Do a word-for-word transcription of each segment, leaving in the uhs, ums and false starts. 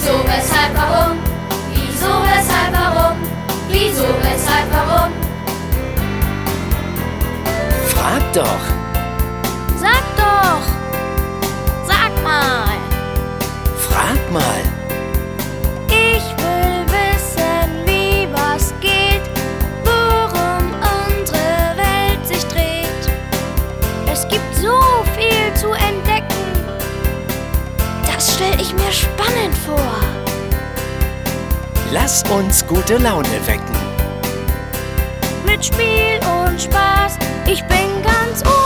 Wieso, weshalb, warum? Wieso, weshalb, warum? Wieso, weshalb, warum? Frag doch! Sag doch! Sag mal! Frag mal! Ich will wissen, wie was geht, worum unsere Welt sich dreht. Es gibt so viel zu entdecken. Das stell ich mir spannend vor. Lass uns gute Laune wecken. Mit Spiel und Spaß, ich bin ganz Ohr.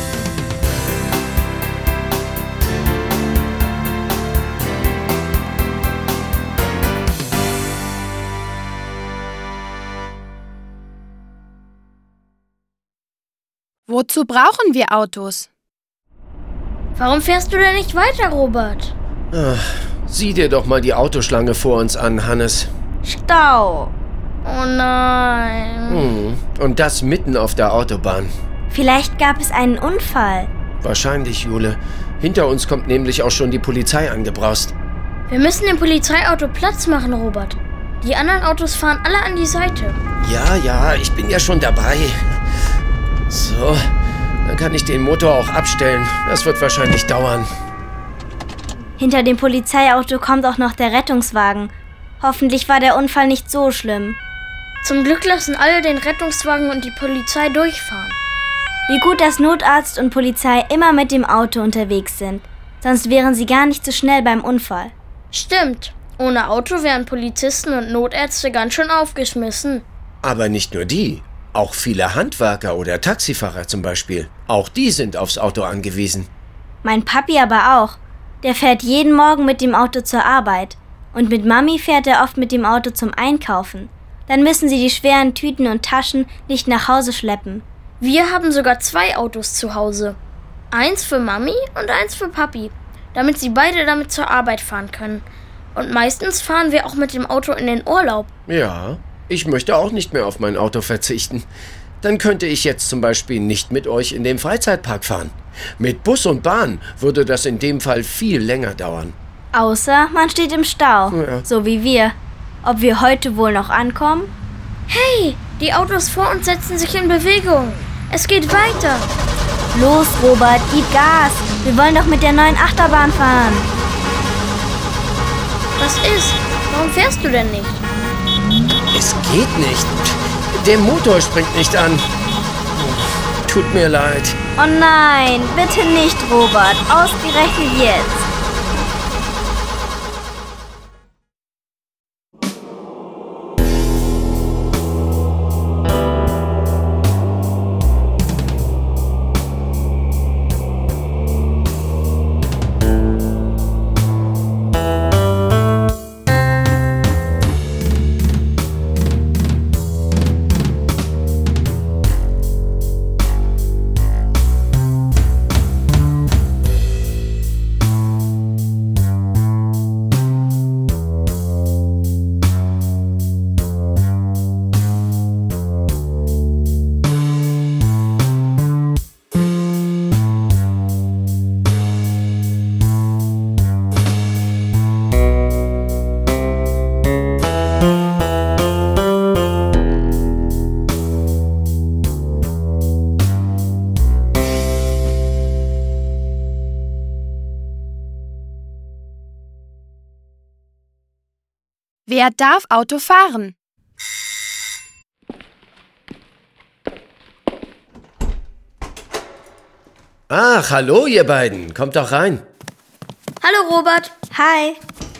Wozu brauchen wir Autos? Warum fährst du denn nicht weiter, Robert? Ach, sieh dir doch mal die Autoschlange vor uns an, Hannes. Stau. Oh nein. Hm. Und das mitten auf der Autobahn. Vielleicht gab es einen Unfall. Wahrscheinlich, Jule. Hinter uns kommt nämlich auch schon die Polizei angebraust. Wir müssen dem Polizeiauto Platz machen, Robert. Die anderen Autos fahren alle an die Seite. Ja, ja, ich bin ja schon dabei. So, dann kann ich den Motor auch abstellen. Das wird wahrscheinlich dauern. Hinter dem Polizeiauto kommt auch noch der Rettungswagen. Hoffentlich war der Unfall nicht so schlimm. Zum Glück lassen alle den Rettungswagen und die Polizei durchfahren. Wie gut, dass Notarzt und Polizei immer mit dem Auto unterwegs sind. Sonst wären sie gar nicht so schnell beim Unfall. Stimmt. Ohne Auto wären Polizisten und Notärzte ganz schön aufgeschmissen. Aber nicht nur die. Auch viele Handwerker oder Taxifahrer zum Beispiel. Auch die sind aufs Auto angewiesen. Mein Papi aber auch. Der fährt jeden Morgen mit dem Auto zur Arbeit. Und mit Mami fährt er oft mit dem Auto zum Einkaufen. Dann müssen sie die schweren Tüten und Taschen nicht nach Hause schleppen. Wir haben sogar zwei Autos zu Hause. Eins für Mami und eins für Papi, damit sie beide damit zur Arbeit fahren können. Und meistens fahren wir auch mit dem Auto in den Urlaub. Ja, ich möchte auch nicht mehr auf mein Auto verzichten. Dann könnte ich jetzt zum Beispiel nicht mit euch in den Freizeitpark fahren. Mit Bus und Bahn würde das in dem Fall viel länger dauern. Außer man steht im Stau, Ja. so wie wir. Ob wir heute wohl noch ankommen? Hey, die Autos vor uns setzen sich in Bewegung. Es geht weiter. Los, Robert, gib Gas. Wir wollen doch mit der neuen Achterbahn fahren. Was ist? Warum fährst du denn nicht? Es geht nicht. Der Motor springt nicht an. Tut mir leid. Oh nein, bitte nicht, Robert. Ausgerechnet jetzt. Wer darf Auto fahren? Ach, hallo ihr beiden. Kommt doch rein. Hallo, Robert. Hi.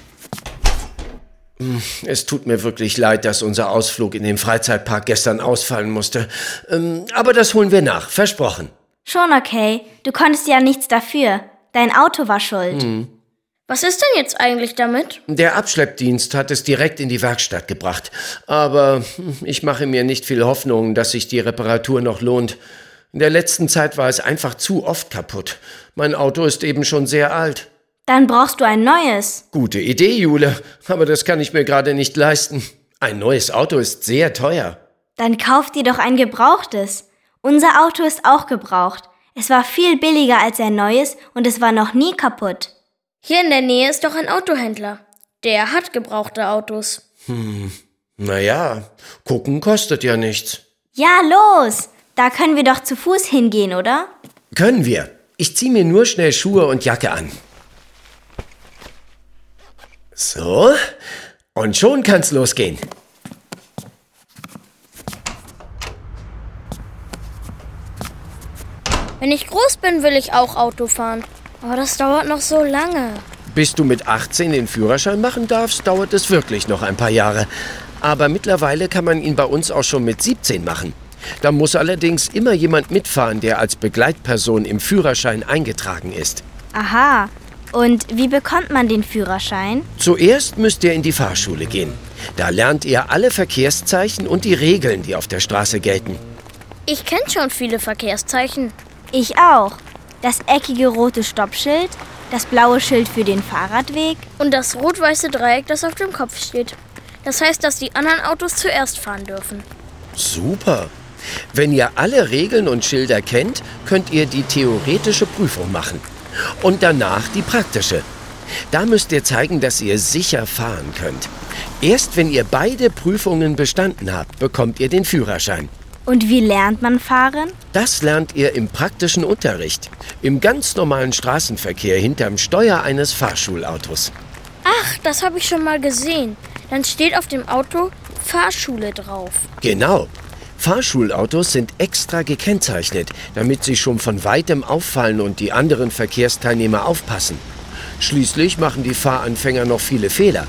Es tut mir wirklich leid, dass unser Ausflug in den Freizeitpark gestern ausfallen musste. Ähm, aber das holen wir nach, versprochen. Schon okay. Du konntest ja nichts dafür. Dein Auto war schuld. Hm. Was ist denn jetzt eigentlich damit? Der Abschleppdienst hat es direkt in die Werkstatt gebracht. Aber ich mache mir nicht viel Hoffnung, dass sich die Reparatur noch lohnt. In der letzten Zeit war es einfach zu oft kaputt. Mein Auto ist eben schon sehr alt. Dann brauchst du ein neues. Gute Idee, Jule. Aber das kann ich mir gerade nicht leisten. Ein neues Auto ist sehr teuer. Dann kauf dir doch ein gebrauchtes. Unser Auto ist auch gebraucht. Es war viel billiger als ein neues und es war noch nie kaputt. Hier in der Nähe ist doch ein Autohändler. Der hat gebrauchte Autos. Hm, naja, gucken kostet ja nichts. Ja, los! Da können wir doch zu Fuß hingehen, oder? Können wir. Ich zieh mir nur schnell Schuhe und Jacke an. So, und schon kann's losgehen. Wenn ich groß bin, will ich auch Auto fahren. Aber das dauert noch so lange. Bis du mit achtzehn den Führerschein machen darfst, dauert es wirklich noch ein paar Jahre. Aber mittlerweile kann man ihn bei uns auch schon mit siebzehn machen. Da muss allerdings immer jemand mitfahren, der als Begleitperson im Führerschein eingetragen ist. Aha. Und wie bekommt man den Führerschein? Zuerst müsst ihr in die Fahrschule gehen. Da lernt ihr alle Verkehrszeichen und die Regeln, die auf der Straße gelten. Ich kenne schon viele Verkehrszeichen. Ich auch. Das eckige rote Stoppschild, das blaue Schild für den Fahrradweg. Und das rot-weiße Dreieck, das auf dem Kopf steht. Das heißt, dass die anderen Autos zuerst fahren dürfen. Super. Wenn ihr alle Regeln und Schilder kennt, könnt ihr die theoretische Prüfung machen. Und danach die praktische. Da müsst ihr zeigen, dass ihr sicher fahren könnt. Erst wenn ihr beide Prüfungen bestanden habt, bekommt ihr den Führerschein. Und wie lernt man fahren? Das lernt ihr im praktischen Unterricht. Im ganz normalen Straßenverkehr hinterm Steuer eines Fahrschulautos. Ach, das habe ich schon mal gesehen. Dann steht auf dem Auto Fahrschule drauf. Genau. Fahrschulautos sind extra gekennzeichnet, damit sie schon von weitem auffallen und die anderen Verkehrsteilnehmer aufpassen. Schließlich machen die Fahranfänger noch viele Fehler.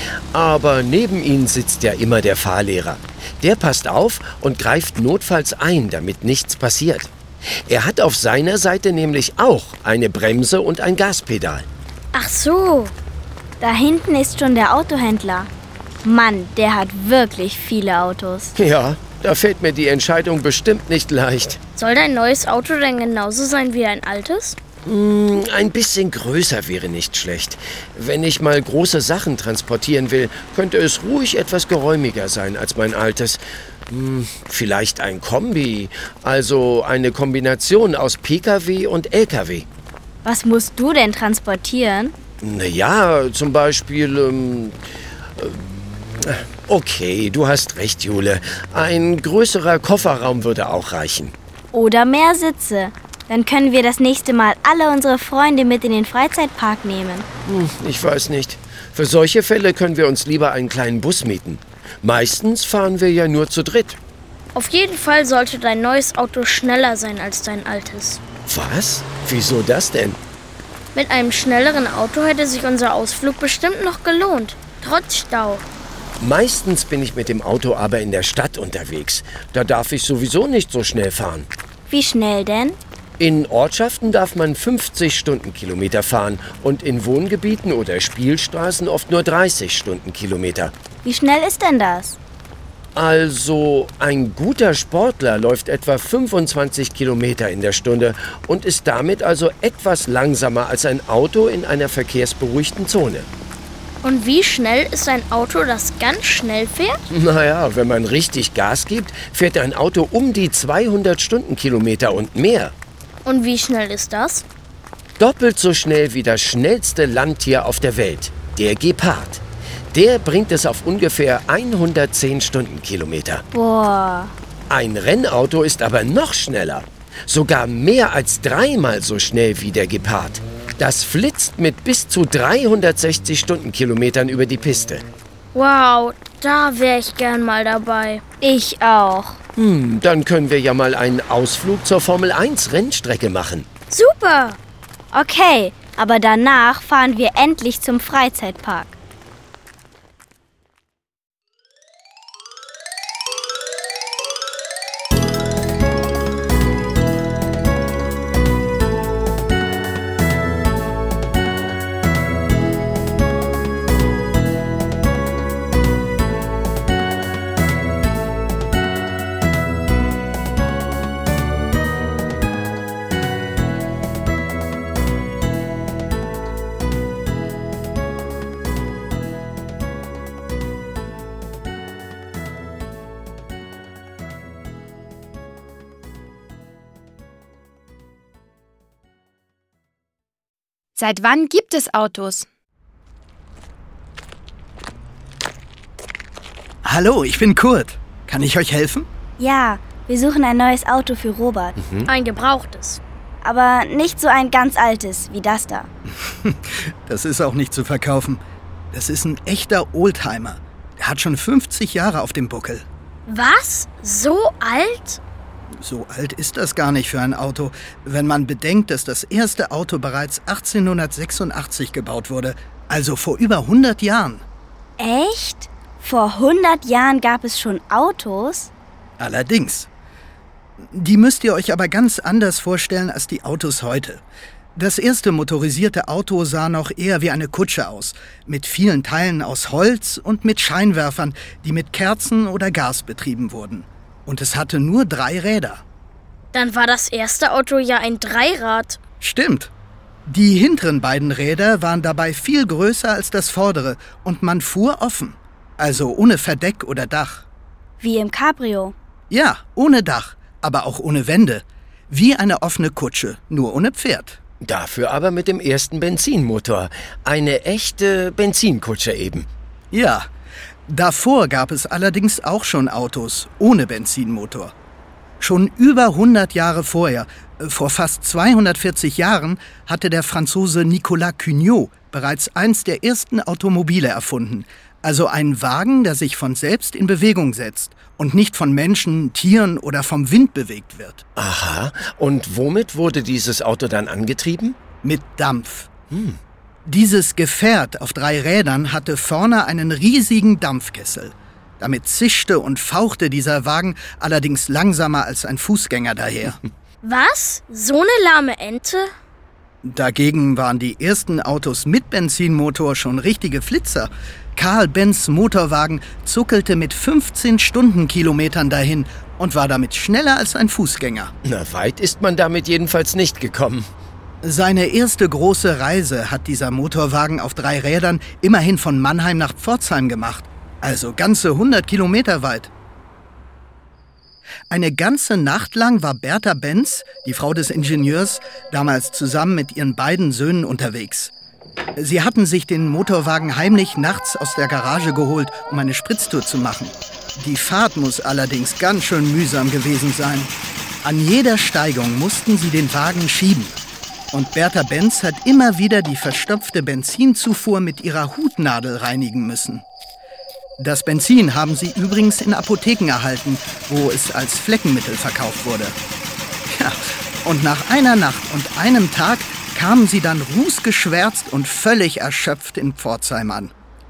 Aber neben ihnen sitzt ja immer der Fahrlehrer. Der passt auf und greift notfalls ein, damit nichts passiert. Er hat auf seiner Seite nämlich auch eine Bremse und ein Gaspedal. Ach so. Da hinten ist schon der Autohändler. Mann, der hat wirklich viele Autos. Ja, da fällt mir die Entscheidung bestimmt nicht leicht. Soll dein neues Auto denn genauso sein wie dein altes? Hm, ein bisschen größer wäre nicht schlecht. Wenn ich mal große Sachen transportieren will, könnte es ruhig etwas geräumiger sein als mein altes. Hm, vielleicht ein Kombi, also eine Kombination aus P K W und L K W. Was musst du denn transportieren? Naja, zum Beispiel... Ähm, äh, okay, du hast recht, Jule. Ein größerer Kofferraum würde auch reichen. Oder mehr Sitze. Dann können wir das nächste Mal alle unsere Freunde mit in den Freizeitpark nehmen. Hm, ich weiß nicht. Für solche Fälle können wir uns lieber einen kleinen Bus mieten. Meistens fahren wir ja nur zu dritt. Auf jeden Fall sollte dein neues Auto schneller sein als dein altes. Was? Wieso das denn? Mit einem schnelleren Auto hätte sich unser Ausflug bestimmt noch gelohnt. Trotz Stau. Meistens bin ich mit dem Auto aber in der Stadt unterwegs. Da darf ich sowieso nicht so schnell fahren. Wie schnell denn? In Ortschaften darf man fünfzig Stundenkilometer fahren und in Wohngebieten oder Spielstraßen oft nur dreißig Stundenkilometer. Wie schnell ist denn das? Also, ein guter Sportler läuft etwa fünfundzwanzig Kilometer in der Stunde und ist damit also etwas langsamer als ein Auto in einer verkehrsberuhigten Zone. Und wie schnell ist ein Auto, das ganz schnell fährt? Naja, wenn man richtig Gas gibt, fährt ein Auto um die zweihundert Stundenkilometer und mehr. Und wie schnell ist das? Doppelt so schnell wie das schnellste Landtier auf der Welt, der Gepard. Der bringt es auf ungefähr hundertzehn Stundenkilometer. Boah. Ein Rennauto ist aber noch schneller. Sogar mehr als dreimal so schnell wie der Gepard. Das flitzt mit bis zu dreihundertsechzig Stundenkilometern über die Piste. Wow, da wäre ich gern mal dabei. Ich auch. Hm, dann können wir ja mal einen Ausflug zur Formel eins Rennstrecke machen. Super! Okay, aber danach fahren wir endlich zum Freizeitpark. Seit wann gibt es Autos? Hallo, ich bin Kurt. Kann ich euch helfen? Ja, wir suchen ein neues Auto für Robert. Mhm. Ein gebrauchtes. Aber nicht so ein ganz altes wie das da. Das ist auch nicht zu verkaufen. Das ist ein echter Oldtimer. Der hat schon fünfzig Jahre auf dem Buckel. Was? So alt? So alt ist das gar nicht für ein Auto, wenn man bedenkt, dass das erste Auto bereits achtzehnhundertsechsundachtzig gebaut wurde, also vor über hundert Jahren. Echt? Vor hundert Jahren gab es schon Autos? Allerdings. Die müsst ihr euch aber ganz anders vorstellen als die Autos heute. Das erste motorisierte Auto sah noch eher wie eine Kutsche aus, mit vielen Teilen aus Holz und mit Scheinwerfern, die mit Kerzen oder Gas betrieben wurden. Und es hatte nur drei Räder. Dann war das erste Auto ja ein Dreirad. Stimmt. Die hinteren beiden Räder waren dabei viel größer als das vordere und man fuhr offen, also ohne Verdeck oder Dach. Wie im Cabrio. Ja, ohne Dach, aber auch ohne Wände. Wie eine offene Kutsche, nur ohne Pferd. Dafür aber mit dem ersten Benzinmotor. Eine echte Benzinkutsche eben. Ja, davor gab es allerdings auch schon Autos ohne Benzinmotor. Schon über hundert Jahre vorher, vor fast zweihundertvierzig Jahren, hatte der Franzose Nicolas Cugnot bereits eins der ersten Automobile erfunden. Also einen Wagen, der sich von selbst in Bewegung setzt und nicht von Menschen, Tieren oder vom Wind bewegt wird. Aha, und womit wurde dieses Auto dann angetrieben? Mit Dampf. Hm. Dieses Gefährt auf drei Rädern hatte vorne einen riesigen Dampfkessel. Damit zischte und fauchte dieser Wagen allerdings langsamer als ein Fußgänger daher. Was? So eine lahme Ente? Dagegen waren die ersten Autos mit Benzinmotor schon richtige Flitzer. Karl Benz Motorwagen zuckelte mit fünfzehn Stundenkilometern dahin und war damit schneller als ein Fußgänger. Na, weit ist man damit jedenfalls nicht gekommen. Seine erste große Reise hat dieser Motorwagen auf drei Rädern immerhin von Mannheim nach Pforzheim gemacht. Also ganze hundert Kilometer weit. Eine ganze Nacht lang war Bertha Benz, die Frau des Ingenieurs, damals zusammen mit ihren beiden Söhnen unterwegs. Sie hatten sich den Motorwagen heimlich nachts aus der Garage geholt, um eine Spritztour zu machen. Die Fahrt muss allerdings ganz schön mühsam gewesen sein. An jeder Steigung mussten sie den Wagen schieben. Und Bertha Benz hat immer wieder die verstopfte Benzinzufuhr mit ihrer Hutnadel reinigen müssen. Das Benzin haben sie übrigens in Apotheken erhalten, wo es als Fleckenmittel verkauft wurde. Ja, und nach einer Nacht und einem Tag kamen sie dann rußgeschwärzt und völlig erschöpft in Pforzheim an.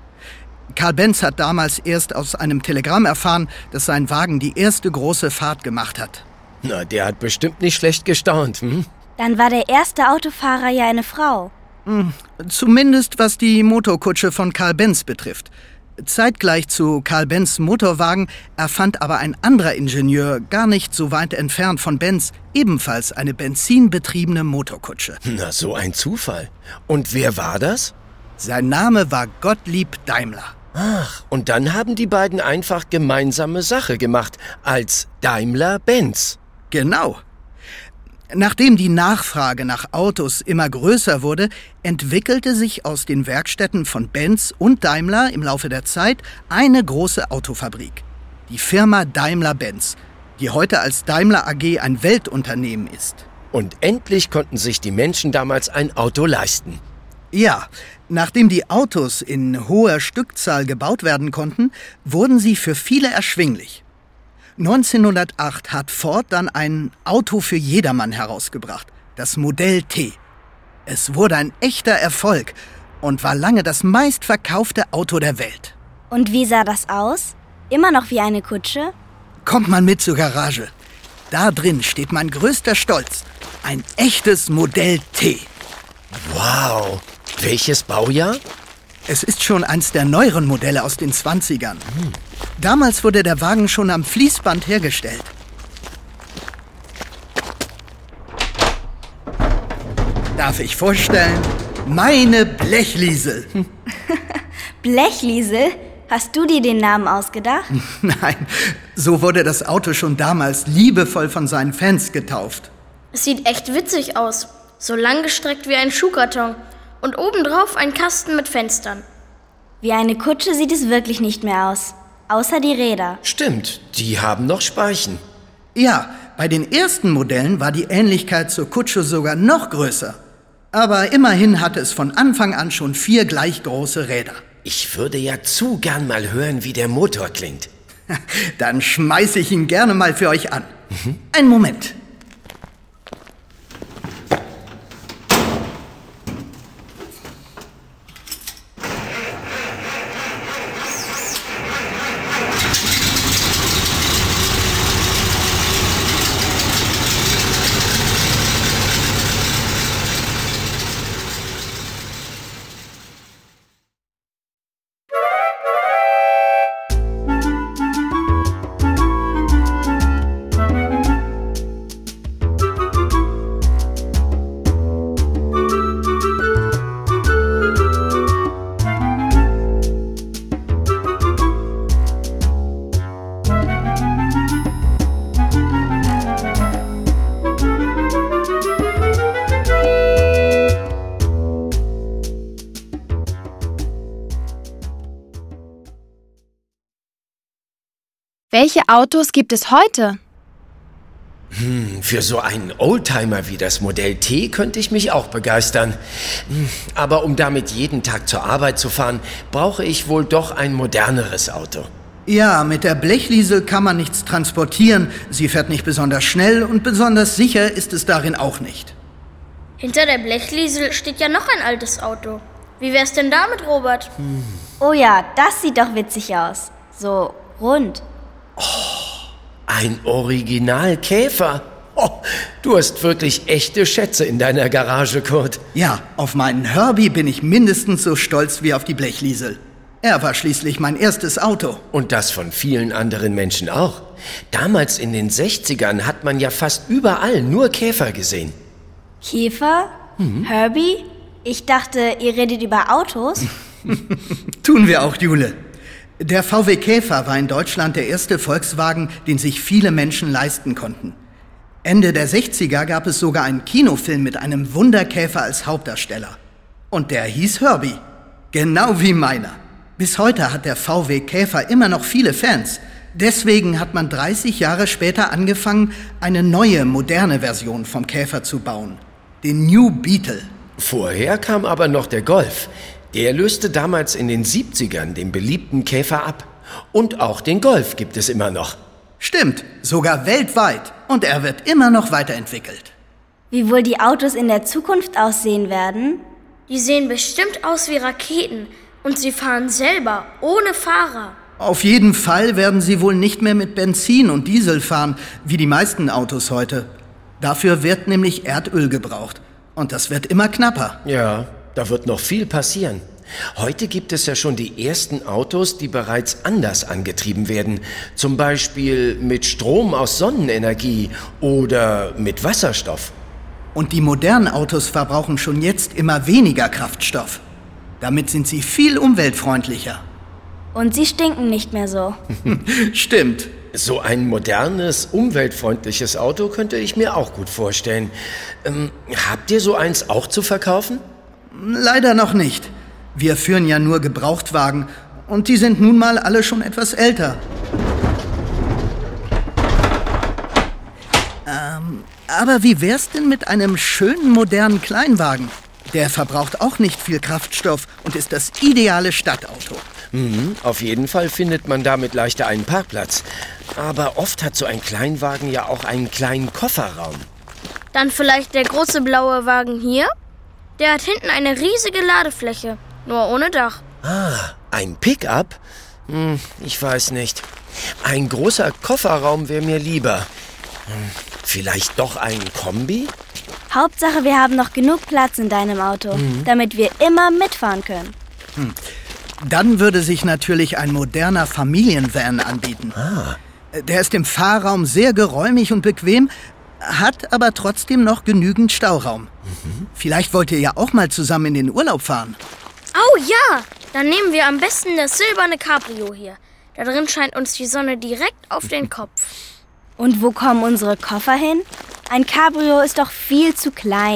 Karl Benz hat damals erst aus einem Telegramm erfahren, dass sein Wagen die erste große Fahrt gemacht hat. Na, der hat bestimmt nicht schlecht gestaunt, hm? Dann war der erste Autofahrer ja eine Frau. Hm, zumindest was die Motorkutsche von Karl Benz betrifft. Zeitgleich zu Karl Benz Motorwagen erfand aber ein anderer Ingenieur, gar nicht so weit entfernt von Benz, ebenfalls eine benzinbetriebene Motorkutsche. Na, so ein Zufall. Und wer war das? Sein Name war Gottlieb Daimler. Ach, und dann haben die beiden einfach gemeinsame Sache gemacht, als Daimler-Benz. Genau. Nachdem die Nachfrage nach Autos immer größer wurde, entwickelte sich aus den Werkstätten von Benz und Daimler im Laufe der Zeit eine große Autofabrik. Die Firma Daimler-Benz, die heute als Daimler A G ein Weltunternehmen ist. Und endlich konnten sich die Menschen damals ein Auto leisten. Ja, nachdem die Autos in hoher Stückzahl gebaut werden konnten, wurden sie für viele erschwinglich. neunzehnhundertacht hat Ford dann ein Auto für jedermann herausgebracht, das Modell T. Es wurde ein echter Erfolg und war lange das meistverkaufte Auto der Welt. Und wie sah das aus? Immer noch wie eine Kutsche? Kommt mal mit zur Garage. Da drin steht mein größter Stolz. Ein echtes Modell T. Wow! Welches Baujahr? Es ist schon eins der neueren Modelle aus den zwanzigern. Hm. Damals wurde der Wagen schon am Fließband hergestellt. Darf ich vorstellen? Meine Blechliesel. Blechliesel? Hast du dir den Namen ausgedacht? Nein, so wurde das Auto schon damals liebevoll von seinen Fans getauft. Es sieht echt witzig aus. So langgestreckt wie ein Schuhkarton. Und obendrauf ein Kasten mit Fenstern. Wie eine Kutsche sieht es wirklich nicht mehr aus. außer die Räder. Stimmt, die haben noch Speichen. Ja, bei den ersten Modellen war die Ähnlichkeit zur Kutsche sogar noch größer. Aber immerhin hatte es von Anfang an schon vier gleich große Räder. Ich würde ja zu gern mal hören, wie der Motor klingt. Dann schmeiße ich ihn gerne mal für euch an. Mhm. Einen Moment. Welche Autos gibt es heute? Hm, für so einen Oldtimer wie das Modell T könnte ich mich auch begeistern. Hm, aber um damit jeden Tag zur Arbeit zu fahren, brauche ich wohl doch ein moderneres Auto. Ja, mit der Blechliesel kann man nichts transportieren. Sie fährt nicht besonders schnell und besonders sicher ist es darin auch nicht. Hinter der Blechliesel steht ja noch ein altes Auto. Wie wär's denn damit, Robert? Hm. Oh ja, das sieht doch witzig aus. So rund. Oh, ein Originalkäfer. Oh, du hast wirklich echte Schätze in deiner Garage, Kurt. Ja, auf meinen Herbie bin ich mindestens so stolz wie auf die Blechliesel. Er war schließlich mein erstes Auto. Und das von vielen anderen Menschen auch. Damals in den sechzigern hat man ja fast überall nur Käfer gesehen. Käfer? Mhm. Herbie? Ich dachte, ihr redet über Autos. Tun wir auch, Jule. Der V W Käfer war in Deutschland der erste Volkswagen, den sich viele Menschen leisten konnten. Ende der sechziger gab es sogar einen Kinofilm mit einem Wunderkäfer als Hauptdarsteller. Und der hieß Herbie. Genau wie meiner. Bis heute hat der V W Käfer immer noch viele Fans. Deswegen hat man dreißig Jahre später angefangen, eine neue, moderne Version vom Käfer zu bauen. Den New Beetle. Vorher kam aber noch der Golf. Der löste damals in den siebzigern den beliebten Käfer ab. Und auch den Golf gibt es immer noch. Stimmt, sogar weltweit. Und er wird immer noch weiterentwickelt. Wie wohl die Autos in der Zukunft aussehen werden? Die sehen bestimmt aus wie Raketen. Und sie fahren selber, ohne Fahrer. Auf jeden Fall werden sie wohl nicht mehr mit Benzin und Diesel fahren, wie die meisten Autos heute. Dafür wird nämlich Erdöl gebraucht. Und das wird immer knapper. Ja, da wird noch viel passieren. Heute gibt es ja schon die ersten Autos, die bereits anders angetrieben werden. Zum Beispiel mit Strom aus Sonnenenergie oder mit Wasserstoff. Und die modernen Autos verbrauchen schon jetzt immer weniger Kraftstoff. Damit sind sie viel umweltfreundlicher. Und sie stinken nicht mehr so. Stimmt. So ein modernes, umweltfreundliches Auto könnte ich mir auch gut vorstellen. Ähm, habt ihr so eins auch zu verkaufen? Leider noch nicht. Wir führen ja nur Gebrauchtwagen und die sind nun mal alle schon etwas älter. Ähm, aber wie wär's denn mit einem schönen modernen Kleinwagen? Der verbraucht auch nicht viel Kraftstoff und ist das ideale Stadtauto. Mhm, auf jeden Fall findet man damit leichter einen Parkplatz. Aber oft hat so ein Kleinwagen ja auch einen kleinen Kofferraum. Dann vielleicht der große blaue Wagen hier? Der hat hinten eine riesige Ladefläche, nur ohne Dach. Ah, ein Pickup? Hm, ich weiß nicht. Ein großer Kofferraum wäre mir lieber. Hm, vielleicht doch ein Kombi? Hauptsache, wir haben noch genug Platz in deinem Auto, mhm. damit wir immer mitfahren können. Hm. Dann würde sich natürlich ein moderner Familienvan anbieten. Ah. Der ist im Fahrraum sehr geräumig und bequem, hat aber trotzdem noch genügend Stauraum. Mhm. Vielleicht wollt ihr ja auch mal zusammen in den Urlaub fahren. Oh ja, dann nehmen wir am besten das silberne Cabrio hier. Da drin scheint uns die Sonne direkt auf den Kopf. Und wo kommen unsere Koffer hin? Ein Cabrio ist doch viel zu klein.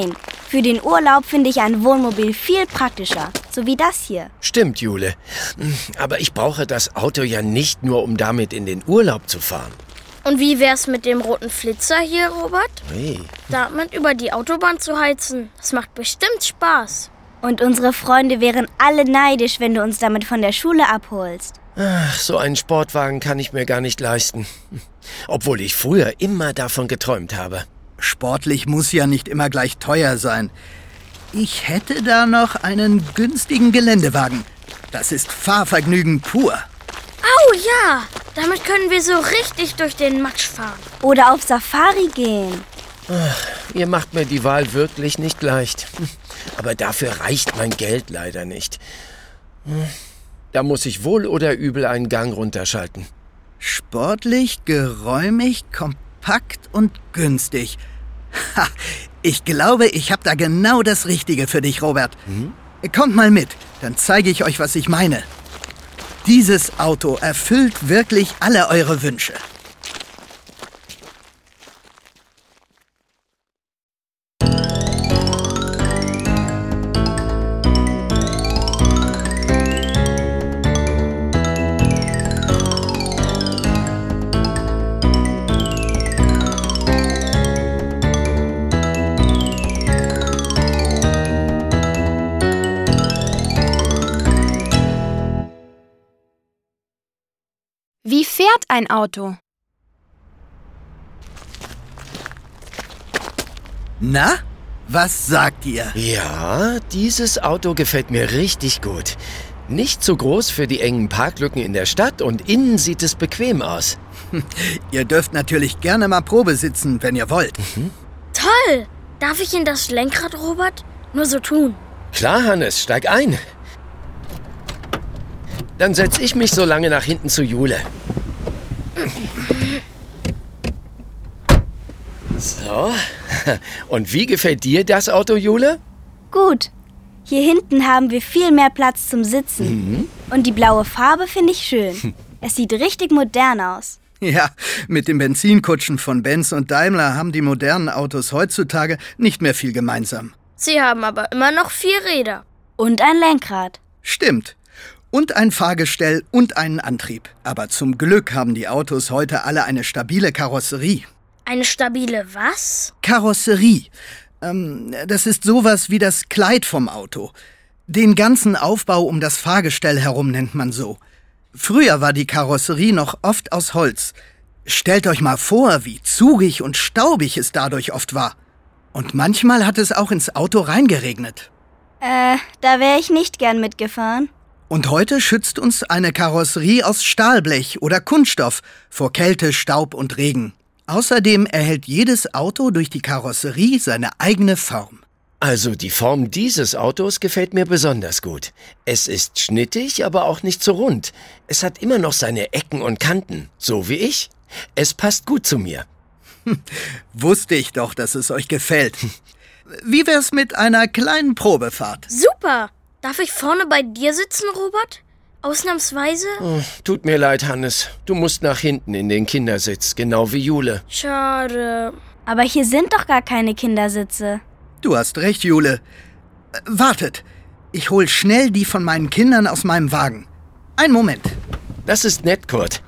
Für den Urlaub finde ich ein Wohnmobil viel praktischer, so wie das hier. Stimmt, Jule. Aber ich brauche das Auto ja nicht nur, um damit in den Urlaub zu fahren. Und wie wär's mit dem roten Flitzer hier, Robert? Hey. Damit über die Autobahn zu heizen, das macht bestimmt Spaß. Und unsere Freunde wären alle neidisch, wenn du uns damit von der Schule abholst. Ach, so einen Sportwagen kann ich mir gar nicht leisten. Obwohl ich früher immer davon geträumt habe. Sportlich muss ja nicht immer gleich teuer sein. Ich hätte da noch einen günstigen Geländewagen. Das ist Fahrvergnügen pur. Au ja, damit können wir so richtig durch den Matsch fahren. Oder auf Safari gehen. Ach, ihr macht mir die Wahl wirklich nicht leicht. Aber dafür reicht mein Geld leider nicht. Da muss ich wohl oder übel einen Gang runterschalten. Sportlich, geräumig, kompakt und günstig. Ha, ich glaube, ich habe da genau das Richtige für dich, Robert. Mhm. Kommt mal mit, dann zeige ich euch, was ich meine. Dieses Auto erfüllt wirklich alle eure Wünsche. Wie fährt ein Auto? Na, was sagt ihr? Ja, dieses Auto gefällt mir richtig gut. Nicht zu groß für die engen Parklücken in der Stadt und innen sieht es bequem aus. Ihr dürft natürlich gerne mal Probe sitzen, wenn ihr wollt. Mhm. Toll! Darf ich in das Lenkrad, Robert? Nur so tun. Klar, Hannes, steig ein. Dann setz ich mich so lange nach hinten zu Jule. So. Und wie gefällt dir das Auto, Jule? Gut. Hier hinten haben wir viel mehr Platz zum Sitzen. Mhm. Und die blaue Farbe finde ich schön. Es sieht richtig modern aus. Ja, mit den Benzinkutschen von Benz und Daimler haben die modernen Autos heutzutage nicht mehr viel gemeinsam. Sie haben aber immer noch vier Räder. Und ein Lenkrad. Stimmt. Und ein Fahrgestell und einen Antrieb. Aber zum Glück haben die Autos heute alle eine stabile Karosserie. Eine stabile was? Karosserie. Ähm, das ist sowas wie das Kleid vom Auto. Den ganzen Aufbau um das Fahrgestell herum nennt man so. Früher war die Karosserie noch oft aus Holz. Stellt euch mal vor, wie zugig und staubig es dadurch oft war. Und manchmal hat es auch ins Auto reingeregnet. Äh, da wäre ich nicht gern mitgefahren. Und heute schützt uns eine Karosserie aus Stahlblech oder Kunststoff vor Kälte, Staub und Regen. Außerdem erhält jedes Auto durch die Karosserie seine eigene Form. Also die Form dieses Autos gefällt mir besonders gut. Es ist schnittig, aber auch nicht so rund. Es hat immer noch seine Ecken und Kanten, so wie ich. Es passt gut zu mir. Wusste ich doch, dass es euch gefällt. Wie wär's mit einer kleinen Probefahrt? Super! Darf ich vorne bei dir sitzen, Robert? Ausnahmsweise? Oh, tut mir leid, Hannes. Du musst nach hinten in den Kindersitz, genau wie Jule. Schade. Aber hier sind doch gar keine Kindersitze. Du hast recht, Jule. Äh, wartet. Ich hol schnell die von meinen Kindern aus meinem Wagen. Einen Moment. Das ist nett, Kurt.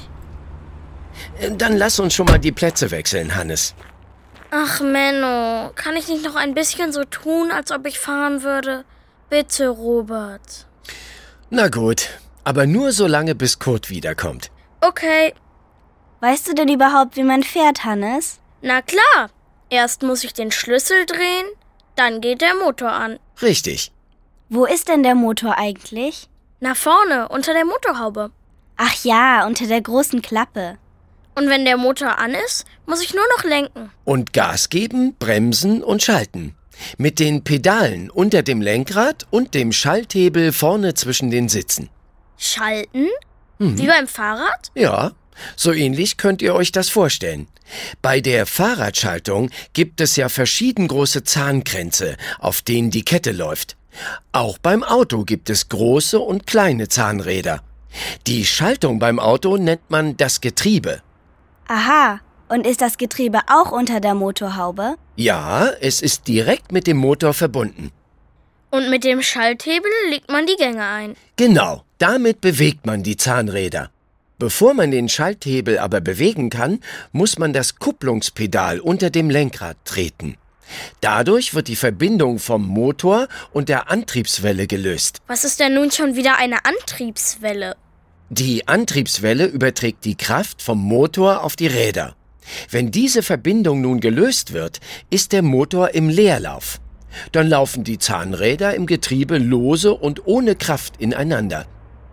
Dann lass uns schon mal die Plätze wechseln, Hannes. Ach, Menno. Kann ich nicht noch ein bisschen so tun, als ob ich fahren würde? Bitte, Robert. Na gut, aber nur so lange, bis Kurt wiederkommt. Okay. Weißt du denn überhaupt, wie man fährt, Hannes? Na klar. Erst muss ich den Schlüssel drehen, dann geht der Motor an. Richtig. Wo ist denn der Motor eigentlich? Na vorne, unter der Motorhaube. Ach ja, unter der großen Klappe. Und wenn der Motor an ist, muss ich nur noch lenken. Und Gas geben, bremsen und schalten. Mit den Pedalen unter dem Lenkrad und dem Schalthebel vorne zwischen den Sitzen. Schalten? Mhm. Wie beim Fahrrad? Ja, so ähnlich könnt ihr euch das vorstellen. Bei der Fahrradschaltung gibt es ja verschieden große Zahnkränze, auf denen die Kette läuft. Auch beim Auto gibt es große und kleine Zahnräder. Die Schaltung beim Auto nennt man das Getriebe. Aha, Und ist das Getriebe auch unter der Motorhaube? Ja, es ist direkt mit dem Motor verbunden. Und mit dem Schalthebel legt man die Gänge ein. Genau, damit bewegt man die Zahnräder. Bevor man den Schalthebel aber bewegen kann, muss man das Kupplungspedal unter dem Lenkrad treten. Dadurch wird die Verbindung vom Motor und der Antriebswelle gelöst. Was ist denn nun schon wieder eine Antriebswelle? Die Antriebswelle überträgt die Kraft vom Motor auf die Räder. Wenn diese Verbindung nun gelöst wird, ist der Motor im Leerlauf. Dann laufen die Zahnräder im Getriebe lose und ohne Kraft ineinander.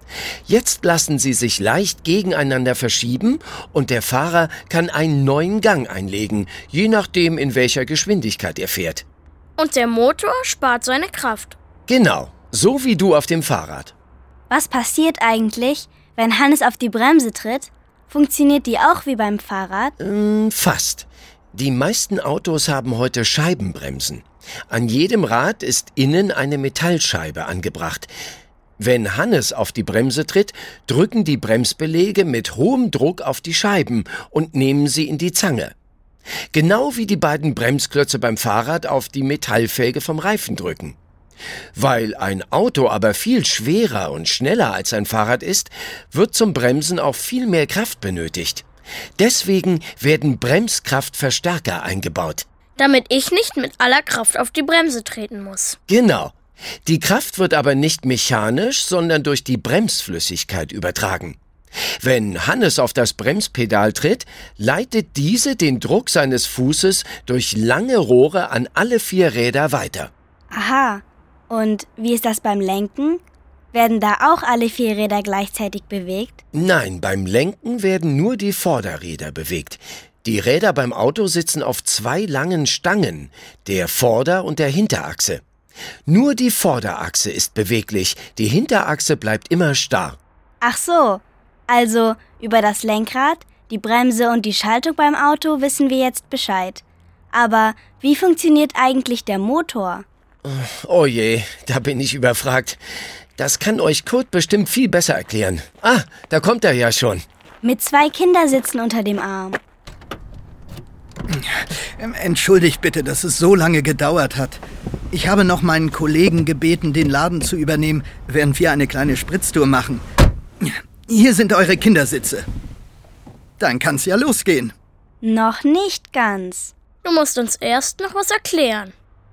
Jetzt lassen sie sich leicht gegeneinander verschieben und der Fahrer kann einen neuen Gang einlegen, je nachdem, in welcher Geschwindigkeit er fährt. Und der Motor spart seine Kraft. Genau, so wie du auf dem Fahrrad. Was passiert eigentlich, wenn Hannes auf die Bremse tritt? Funktioniert die auch wie beim Fahrrad? Ähm, fast. Die meisten Autos haben heute Scheibenbremsen. An jedem Rad ist innen eine Metallscheibe angebracht. Wenn Hannes auf die Bremse tritt, drücken die Bremsbeläge mit hohem Druck auf die Scheiben und nehmen sie in die Zange. Genau wie die beiden Bremsklötze beim Fahrrad auf die Metallfelge vom Reifen drücken. Weil ein Auto aber viel schwerer und schneller als ein Fahrrad ist, wird zum Bremsen auch viel mehr Kraft benötigt. Deswegen werden Bremskraftverstärker eingebaut. Damit ich nicht mit aller Kraft auf die Bremse treten muss. Genau. Die Kraft wird aber nicht mechanisch, sondern durch die Bremsflüssigkeit übertragen. Wenn Hannes auf das Bremspedal tritt, leitet diese den Druck seines Fußes durch lange Rohre an alle vier Räder weiter. Aha. Und wie ist das beim Lenken? Werden da auch alle vier Räder gleichzeitig bewegt? Nein, beim Lenken werden nur die Vorderräder bewegt. Die Räder beim Auto sitzen auf zwei langen Stangen, der Vorder- und der Hinterachse. Nur die Vorderachse ist beweglich, die Hinterachse bleibt immer starr. Ach so, also über das Lenkrad, die Bremse und die Schaltung beim Auto wissen wir jetzt Bescheid. Aber wie funktioniert eigentlich der Motor? Oh je, da bin ich überfragt. Das kann euch Kurt bestimmt viel besser erklären. Ah, da kommt er ja schon. Mit zwei Kindersitzen unter dem Arm. Entschuldigt bitte, dass es so lange gedauert hat. Ich habe noch meinen Kollegen gebeten, den Laden zu übernehmen, während wir eine kleine Spritztour machen. Hier sind eure Kindersitze. Dann kann's ja losgehen. Noch nicht ganz. Du musst uns erst noch was erklären.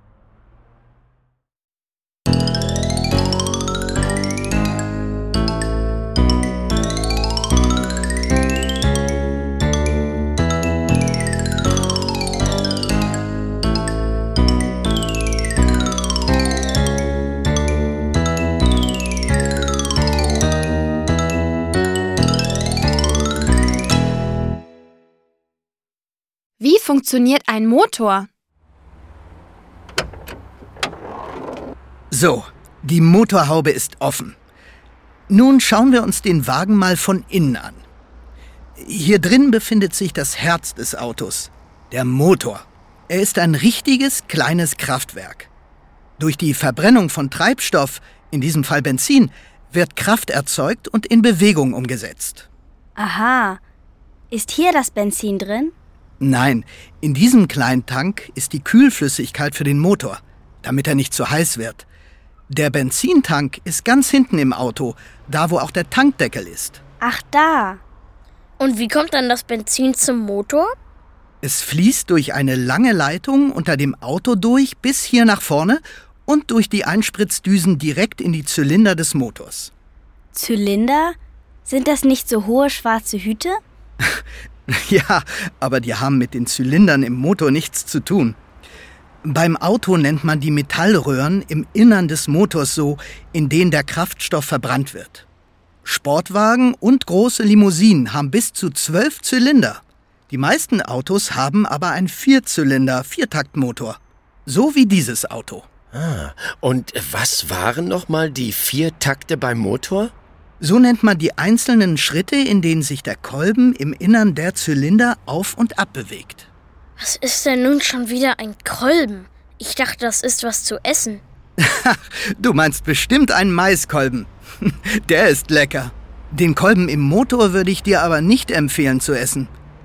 Wie funktioniert ein Motor? So, die Motorhaube ist offen. Nun schauen wir uns den Wagen mal von innen an. Hier drin befindet sich das Herz des Autos, der Motor. Er ist ein richtiges kleines Kraftwerk. Durch die Verbrennung von Treibstoff, in diesem Fall Benzin, wird Kraft erzeugt und in Bewegung umgesetzt. Aha. Ist hier das Benzin drin? Nein, in diesem kleinen Tank ist die Kühlflüssigkeit für den Motor, damit er nicht zu heiß wird. Der Benzintank ist ganz hinten im Auto, da wo auch der Tankdeckel ist. Ach, da. Und wie kommt dann das Benzin zum Motor? Es fließt durch eine lange Leitung unter dem Auto durch bis hier nach vorne und durch die Einspritzdüsen direkt in die Zylinder des Motors. Zylinder? Sind das nicht so hohe schwarze Hüte? Ja, aber die haben mit den Zylindern im Motor nichts zu tun. Beim Auto nennt man die Metallröhren im Innern des Motors so, in denen der Kraftstoff verbrannt wird. Sportwagen und große Limousinen haben bis zu zwölf Zylinder. Die meisten Autos haben aber einen Vierzylinder, Viertaktmotor. So wie dieses Auto. Ah, und was waren nochmal die vier Takte beim Motor? So nennt man die einzelnen Schritte, in denen sich der Kolben im Innern der Zylinder auf und ab bewegt. Was ist denn nun schon wieder ein Kolben? Ich dachte, das ist was zu essen. Du meinst bestimmt einen Maiskolben. Der ist lecker. Den Kolben im Motor würde ich dir aber nicht empfehlen zu essen.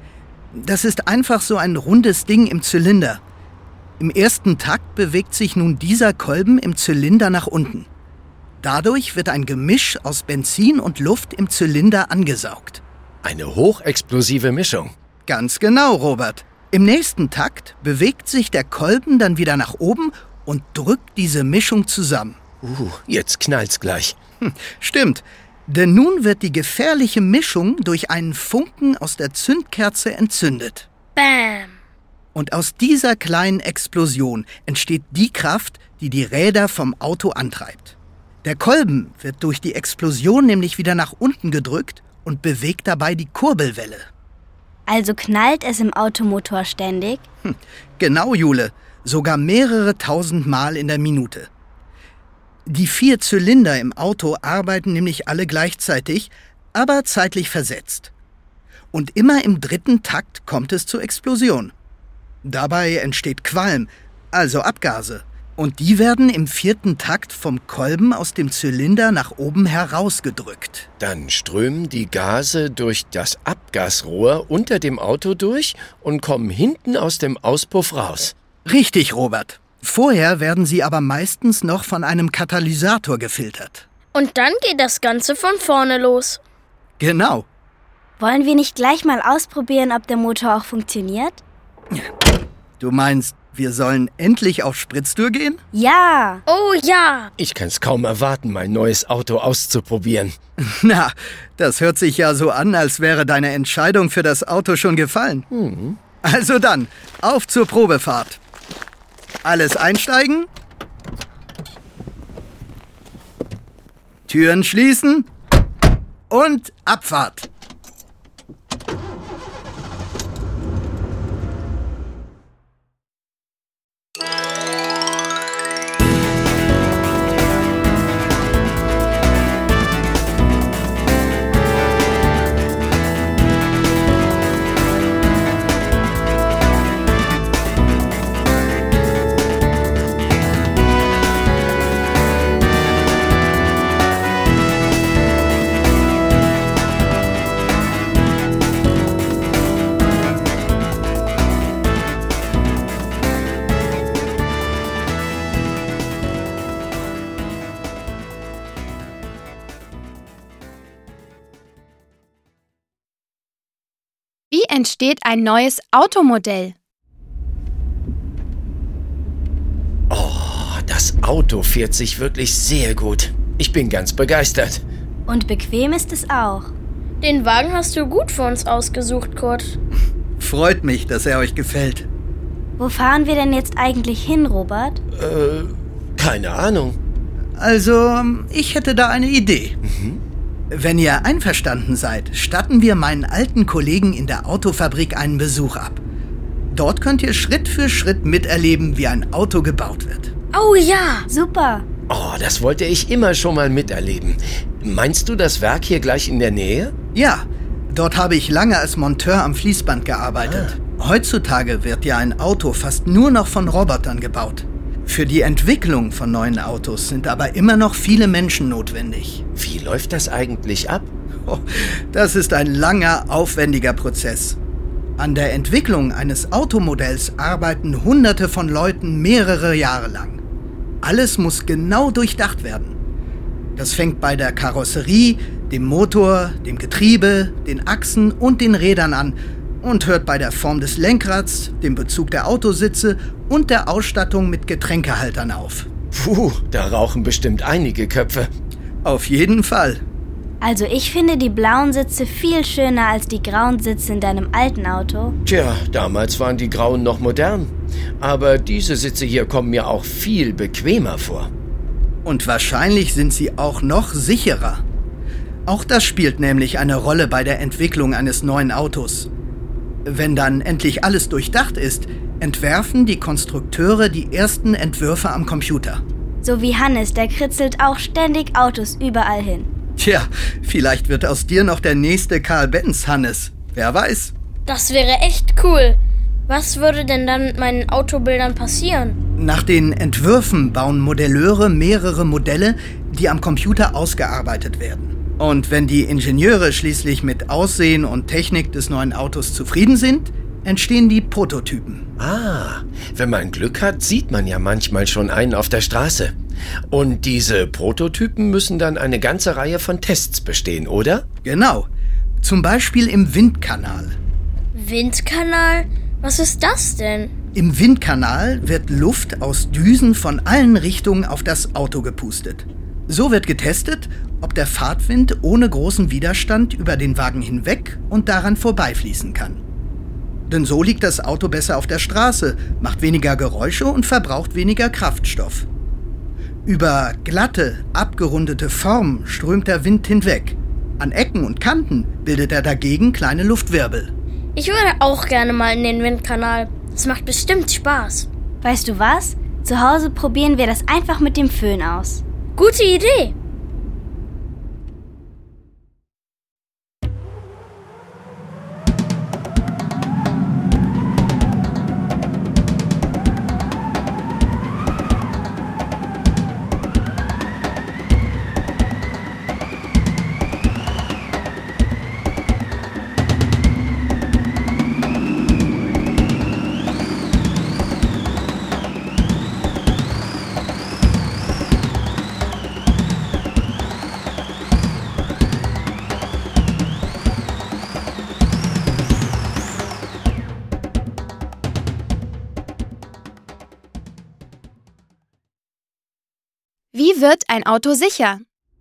Das ist einfach so ein rundes Ding im Zylinder. Im ersten Takt bewegt sich nun dieser Kolben im Zylinder nach unten. Dadurch wird ein Gemisch aus Benzin und Luft im Zylinder angesaugt. Eine hochexplosive Mischung. Ganz genau, Robert. Im nächsten Takt bewegt sich der Kolben dann wieder nach oben und drückt diese Mischung zusammen. Uh, jetzt knallt's gleich. Hm, stimmt, denn nun wird die gefährliche Mischung durch einen Funken aus der Zündkerze entzündet. Bam! Und aus dieser kleinen Explosion entsteht die Kraft, die die Räder vom Auto antreibt. Der Kolben wird durch die Explosion nämlich wieder nach unten gedrückt und bewegt dabei die Kurbelwelle. Also knallt es im Automotor ständig? Hm, genau, Jule. Sogar mehrere tausend Mal in der Minute. Die vier Zylinder im Auto arbeiten nämlich alle gleichzeitig, aber zeitlich versetzt. Und immer im dritten Takt kommt es zur Explosion. Dabei entsteht Qualm, also Abgase. Und die werden im vierten Takt vom Kolben aus dem Zylinder nach oben herausgedrückt. Dann strömen die Gase durch das Abgasrohr unter dem Auto durch und kommen hinten aus dem Auspuff raus. Richtig, Robert. Vorher werden sie aber meistens noch von einem Katalysator gefiltert. Und dann geht das Ganze von vorne los. Genau. Wollen wir nicht gleich mal ausprobieren, ob der Motor auch funktioniert? Du meinst, wir sollen endlich auf Spritztour gehen? Ja! Oh ja! Ich kann's kaum erwarten, mein neues Auto auszuprobieren. Na, das hört sich ja so an, als wäre deine Entscheidung für das Auto schon gefallen. Mhm. Also dann, auf zur Probefahrt. Alles einsteigen. Türen schließen. Und Abfahrt. Wie entsteht ein neues Automodell? Oh, das Auto fährt sich wirklich sehr gut. Ich bin ganz begeistert. Und bequem ist es auch. Den Wagen hast du gut für uns ausgesucht, Kurt. Freut mich, dass er euch gefällt. Wo fahren wir denn jetzt eigentlich hin, Robert? Äh, keine Ahnung. Also, ich hätte da eine Idee. Mhm. Wenn ihr einverstanden seid, statten wir meinen alten Kollegen in der Autofabrik einen Besuch ab. Dort könnt ihr Schritt für Schritt miterleben, wie ein Auto gebaut wird. Oh ja! Super! Oh, das wollte ich immer schon mal miterleben. Meinst du das Werk hier gleich in der Nähe? Ja, dort habe ich lange als Monteur am Fließband gearbeitet. Ah. Heutzutage wird ja ein Auto fast nur noch von Robotern gebaut. Für die Entwicklung von neuen Autos sind aber immer noch viele Menschen notwendig. Wie läuft das eigentlich ab? Oh, das ist ein langer, aufwendiger Prozess. An der Entwicklung eines Automodells arbeiten Hunderte von Leuten mehrere Jahre lang. Alles muss genau durchdacht werden. Das fängt bei der Karosserie, dem Motor, dem Getriebe, den Achsen und den Rädern an und hört bei der Form des Lenkrads, dem Bezug der Autositze und der Ausstattung mit Getränkehaltern auf. Puh, da rauchen bestimmt einige Köpfe. Auf jeden Fall. Also ich finde die blauen Sitze viel schöner als die grauen Sitze in deinem alten Auto. Tja, damals waren die grauen noch modern. Aber diese Sitze hier kommen mir auch viel bequemer vor. Und wahrscheinlich sind sie auch noch sicherer. Auch das spielt nämlich eine Rolle bei der Entwicklung eines neuen Autos. Wenn dann endlich alles durchdacht ist, entwerfen die Konstrukteure die ersten Entwürfe am Computer. So wie Hannes, der kritzelt auch ständig Autos überall hin. Tja, vielleicht wird aus dir noch der nächste Karl Benz, Hannes. Wer weiß. Das wäre echt cool. Was würde denn dann mit meinen Autobildern passieren? Nach den Entwürfen bauen Modelleure mehrere Modelle, die am Computer ausgearbeitet werden. Und wenn die Ingenieure schließlich mit Aussehen und Technik des neuen Autos zufrieden sind, entstehen die Prototypen. Ah, wenn man Glück hat, sieht man ja manchmal schon einen auf der Straße. Und diese Prototypen müssen dann eine ganze Reihe von Tests bestehen, oder? Genau. Zum Beispiel im Windkanal. Windkanal? Was ist das denn? Im Windkanal wird Luft aus Düsen von allen Richtungen auf das Auto gepustet. So wird getestet, ob der Fahrtwind ohne großen Widerstand über den Wagen hinweg und daran vorbeifließen kann. Denn so liegt das Auto besser auf der Straße, macht weniger Geräusche und verbraucht weniger Kraftstoff. Über glatte, abgerundete Formen strömt der Wind hinweg. An Ecken und Kanten bildet er dagegen kleine Luftwirbel. Ich würde auch gerne mal in den Windkanal. Es macht bestimmt Spaß. Weißt du was? Zu Hause probieren wir das einfach mit dem Föhn aus. Gute Idee. Wie wird ein Auto sicher?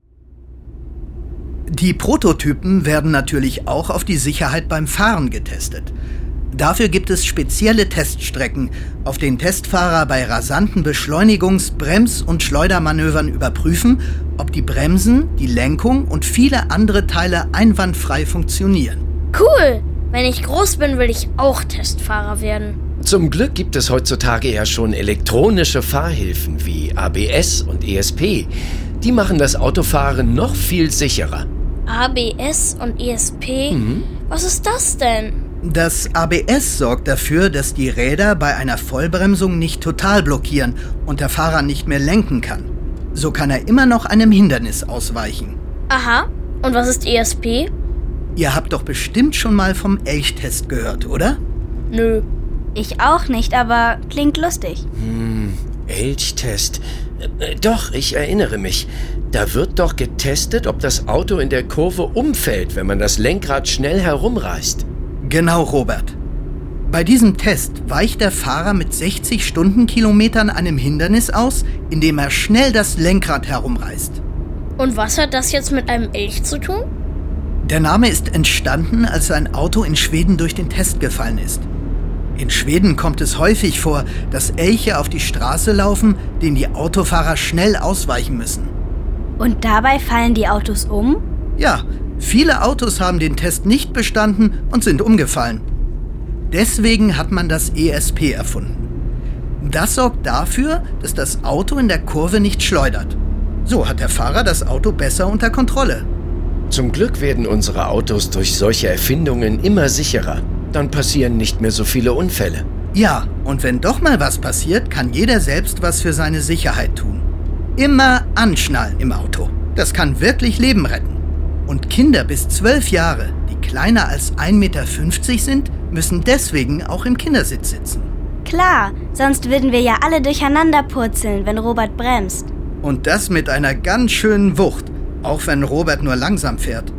Die Prototypen werden natürlich auch auf die Sicherheit beim Fahren getestet. Dafür gibt es spezielle Teststrecken, auf denen Testfahrer bei rasanten Beschleunigungs-, Brems- und Schleudermanövern überprüfen, ob die Bremsen, die Lenkung und viele andere Teile einwandfrei funktionieren. Cool! Wenn ich groß bin, will ich auch Testfahrer werden. Zum Glück gibt es heutzutage ja schon elektronische Fahrhilfen wie A B S und E S P. Die machen das Autofahren noch viel sicherer. A B S und E S P? Mhm. Was ist das denn? Das A B S sorgt dafür, dass die Räder bei einer Vollbremsung nicht total blockieren und der Fahrer nicht mehr lenken kann. So kann er immer noch einem Hindernis ausweichen. Aha. Und was ist E S P? Ihr habt doch bestimmt schon mal vom Elchtest gehört, oder? Nö. Ich auch nicht, aber klingt lustig. Hm, Elchtest. Äh, doch, ich erinnere mich. Da wird doch getestet, ob das Auto in der Kurve umfällt, wenn man das Lenkrad schnell herumreißt. Genau, Robert. Bei diesem Test weicht der Fahrer mit sechzig Stundenkilometern einem Hindernis aus, indem er schnell das Lenkrad herumreißt. Und was hat das jetzt mit einem Elch zu tun? Der Name ist entstanden, als ein Auto in Schweden durch den Test gefallen ist. In Schweden kommt es häufig vor, dass Elche auf die Straße laufen, denen die Autofahrer schnell ausweichen müssen. Und dabei fallen die Autos um? Ja, viele Autos haben den Test nicht bestanden und sind umgefallen. Deswegen hat man das E S P erfunden. Das sorgt dafür, dass das Auto in der Kurve nicht schleudert. So hat der Fahrer das Auto besser unter Kontrolle. Zum Glück werden unsere Autos durch solche Erfindungen immer sicherer. Dann passieren nicht mehr so viele Unfälle. Ja, und wenn doch mal was passiert, kann jeder selbst was für seine Sicherheit tun. Immer anschnallen im Auto. Das kann wirklich Leben retten. Und Kinder bis zwölf Jahre, die kleiner als ein Meter fünfzig sind, müssen deswegen auch im Kindersitz sitzen. Klar, sonst würden wir ja alle durcheinander purzeln, wenn Robert bremst. Und das mit einer ganz schönen Wucht, auch wenn Robert nur langsam fährt.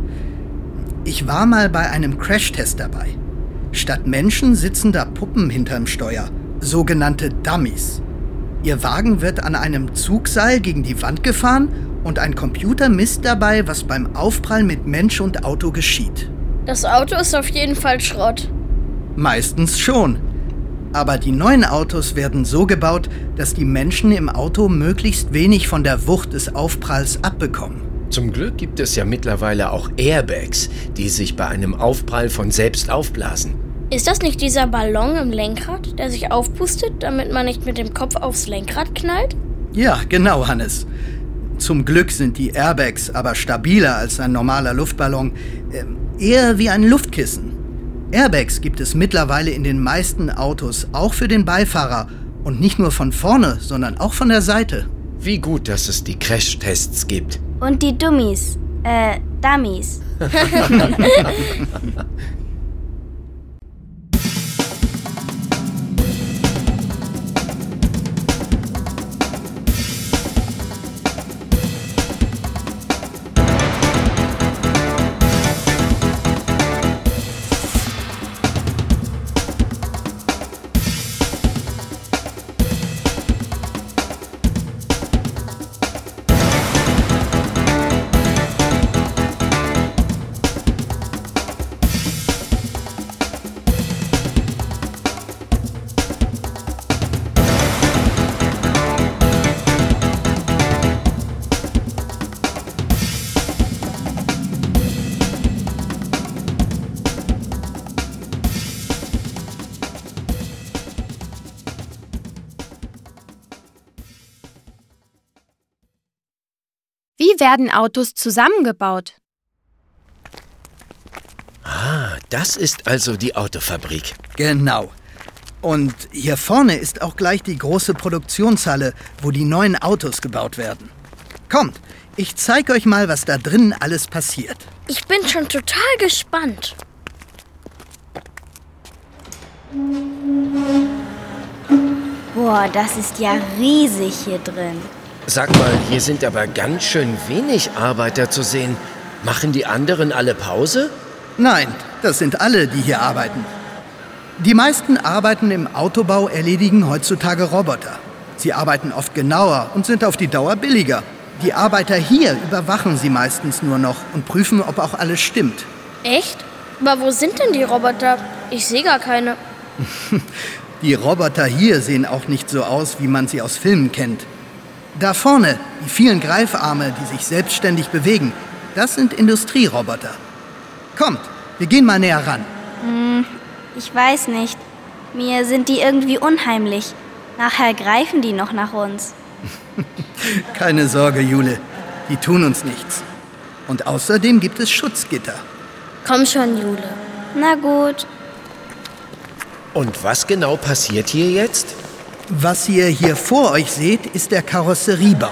Ich war mal bei einem Crashtest dabei. Statt Menschen sitzen da Puppen hinterm Steuer, sogenannte Dummies. Ihr Wagen wird an einem Zugseil gegen die Wand gefahren und ein Computer misst dabei, was beim Aufprall mit Mensch und Auto geschieht. Das Auto ist auf jeden Fall Schrott. Meistens schon. Aber die neuen Autos werden so gebaut, dass die Menschen im Auto möglichst wenig von der Wucht des Aufpralls abbekommen. Zum Glück gibt es ja mittlerweile auch Airbags, die sich bei einem Aufprall von selbst aufblasen. Ist das nicht dieser Ballon im Lenkrad, der sich aufpustet, damit man nicht mit dem Kopf aufs Lenkrad knallt? Ja, genau, Hannes. Zum Glück sind die Airbags aber stabiler als ein normaler Luftballon, äh, eher wie ein Luftkissen. Airbags gibt es mittlerweile in den meisten Autos, auch für den Beifahrer. Und nicht nur von vorne, sondern auch von der Seite. Wie gut, dass es die Crashtests gibt. Und die Dummies, äh, Dummies. Wie werden Autos zusammengebaut? Ah, das ist also die Autofabrik. Genau. Und hier vorne ist auch gleich die große Produktionshalle, wo die neuen Autos gebaut werden. Kommt, ich zeige euch mal, was da drinnen alles passiert. Ich bin schon total gespannt. Boah, das ist ja riesig hier drin. Sag mal, hier sind aber ganz schön wenig Arbeiter zu sehen. Machen die anderen alle Pause? Nein, das sind alle, die hier arbeiten. Die meisten Arbeiten im Autobau erledigen heutzutage Roboter. Sie arbeiten oft genauer und sind auf die Dauer billiger. Die Arbeiter hier überwachen sie meistens nur noch und prüfen, ob auch alles stimmt. Echt? Aber wo sind denn die Roboter? Ich sehe gar keine. Die Roboter hier sehen auch nicht so aus, wie man sie aus Filmen kennt. Da vorne, die vielen Greifarme, die sich selbstständig bewegen, das sind Industrieroboter. Kommt, wir gehen mal näher ran. Hm, ich weiß nicht. Mir sind die irgendwie unheimlich. Nachher greifen die noch nach uns. Keine Sorge, Jule. Die tun uns nichts. Und außerdem gibt es Schutzgitter. Komm schon, Jule. Na gut. Und was genau passiert hier jetzt? Was ihr hier vor euch seht, ist der Karosseriebau.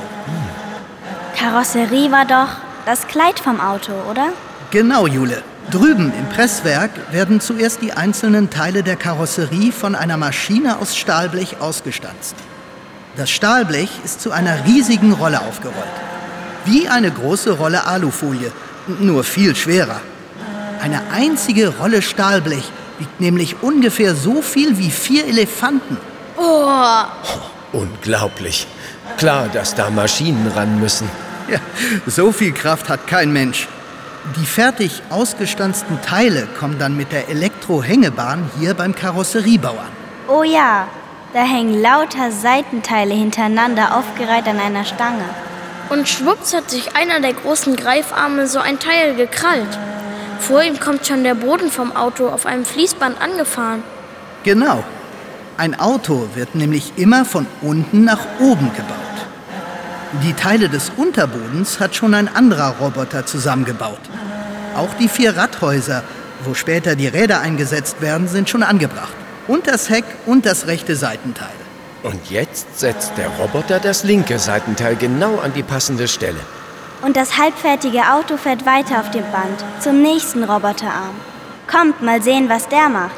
Karosserie war doch das Kleid vom Auto, oder? Genau, Jule. Drüben im Presswerk werden zuerst die einzelnen Teile der Karosserie von einer Maschine aus Stahlblech ausgestanzt. Das Stahlblech ist zu einer riesigen Rolle aufgerollt. Wie eine große Rolle Alufolie, nur viel schwerer. Eine einzige Rolle Stahlblech wiegt nämlich ungefähr so viel wie vier Elefanten. Oh, Unglaublich. Klar, dass da Maschinen ran müssen. Ja, so viel Kraft hat kein Mensch. Die fertig ausgestanzten Teile kommen dann mit der Elektrohängebahn hier beim Karosseriebau an. Oh ja, da hängen lauter Seitenteile hintereinander aufgereiht an einer Stange. und schwupps hat sich einer der großen Greifarme so ein Teil gekrallt. Vor ihm kommt schon der Boden vom Auto auf einem Fließband angefahren. Genau. Ein Auto wird nämlich immer von unten nach oben gebaut. Die Teile des Unterbodens hat schon ein anderer Roboter zusammengebaut. Auch die vier Radhäuser, wo später die Räder eingesetzt werden, sind schon angebracht. Und das Heck und das rechte Seitenteil. Und jetzt setzt der Roboter das linke Seitenteil genau an die passende Stelle. Und das halbfertige Auto fährt weiter auf dem Band zum nächsten Roboterarm. Kommt, mal sehen, was der macht.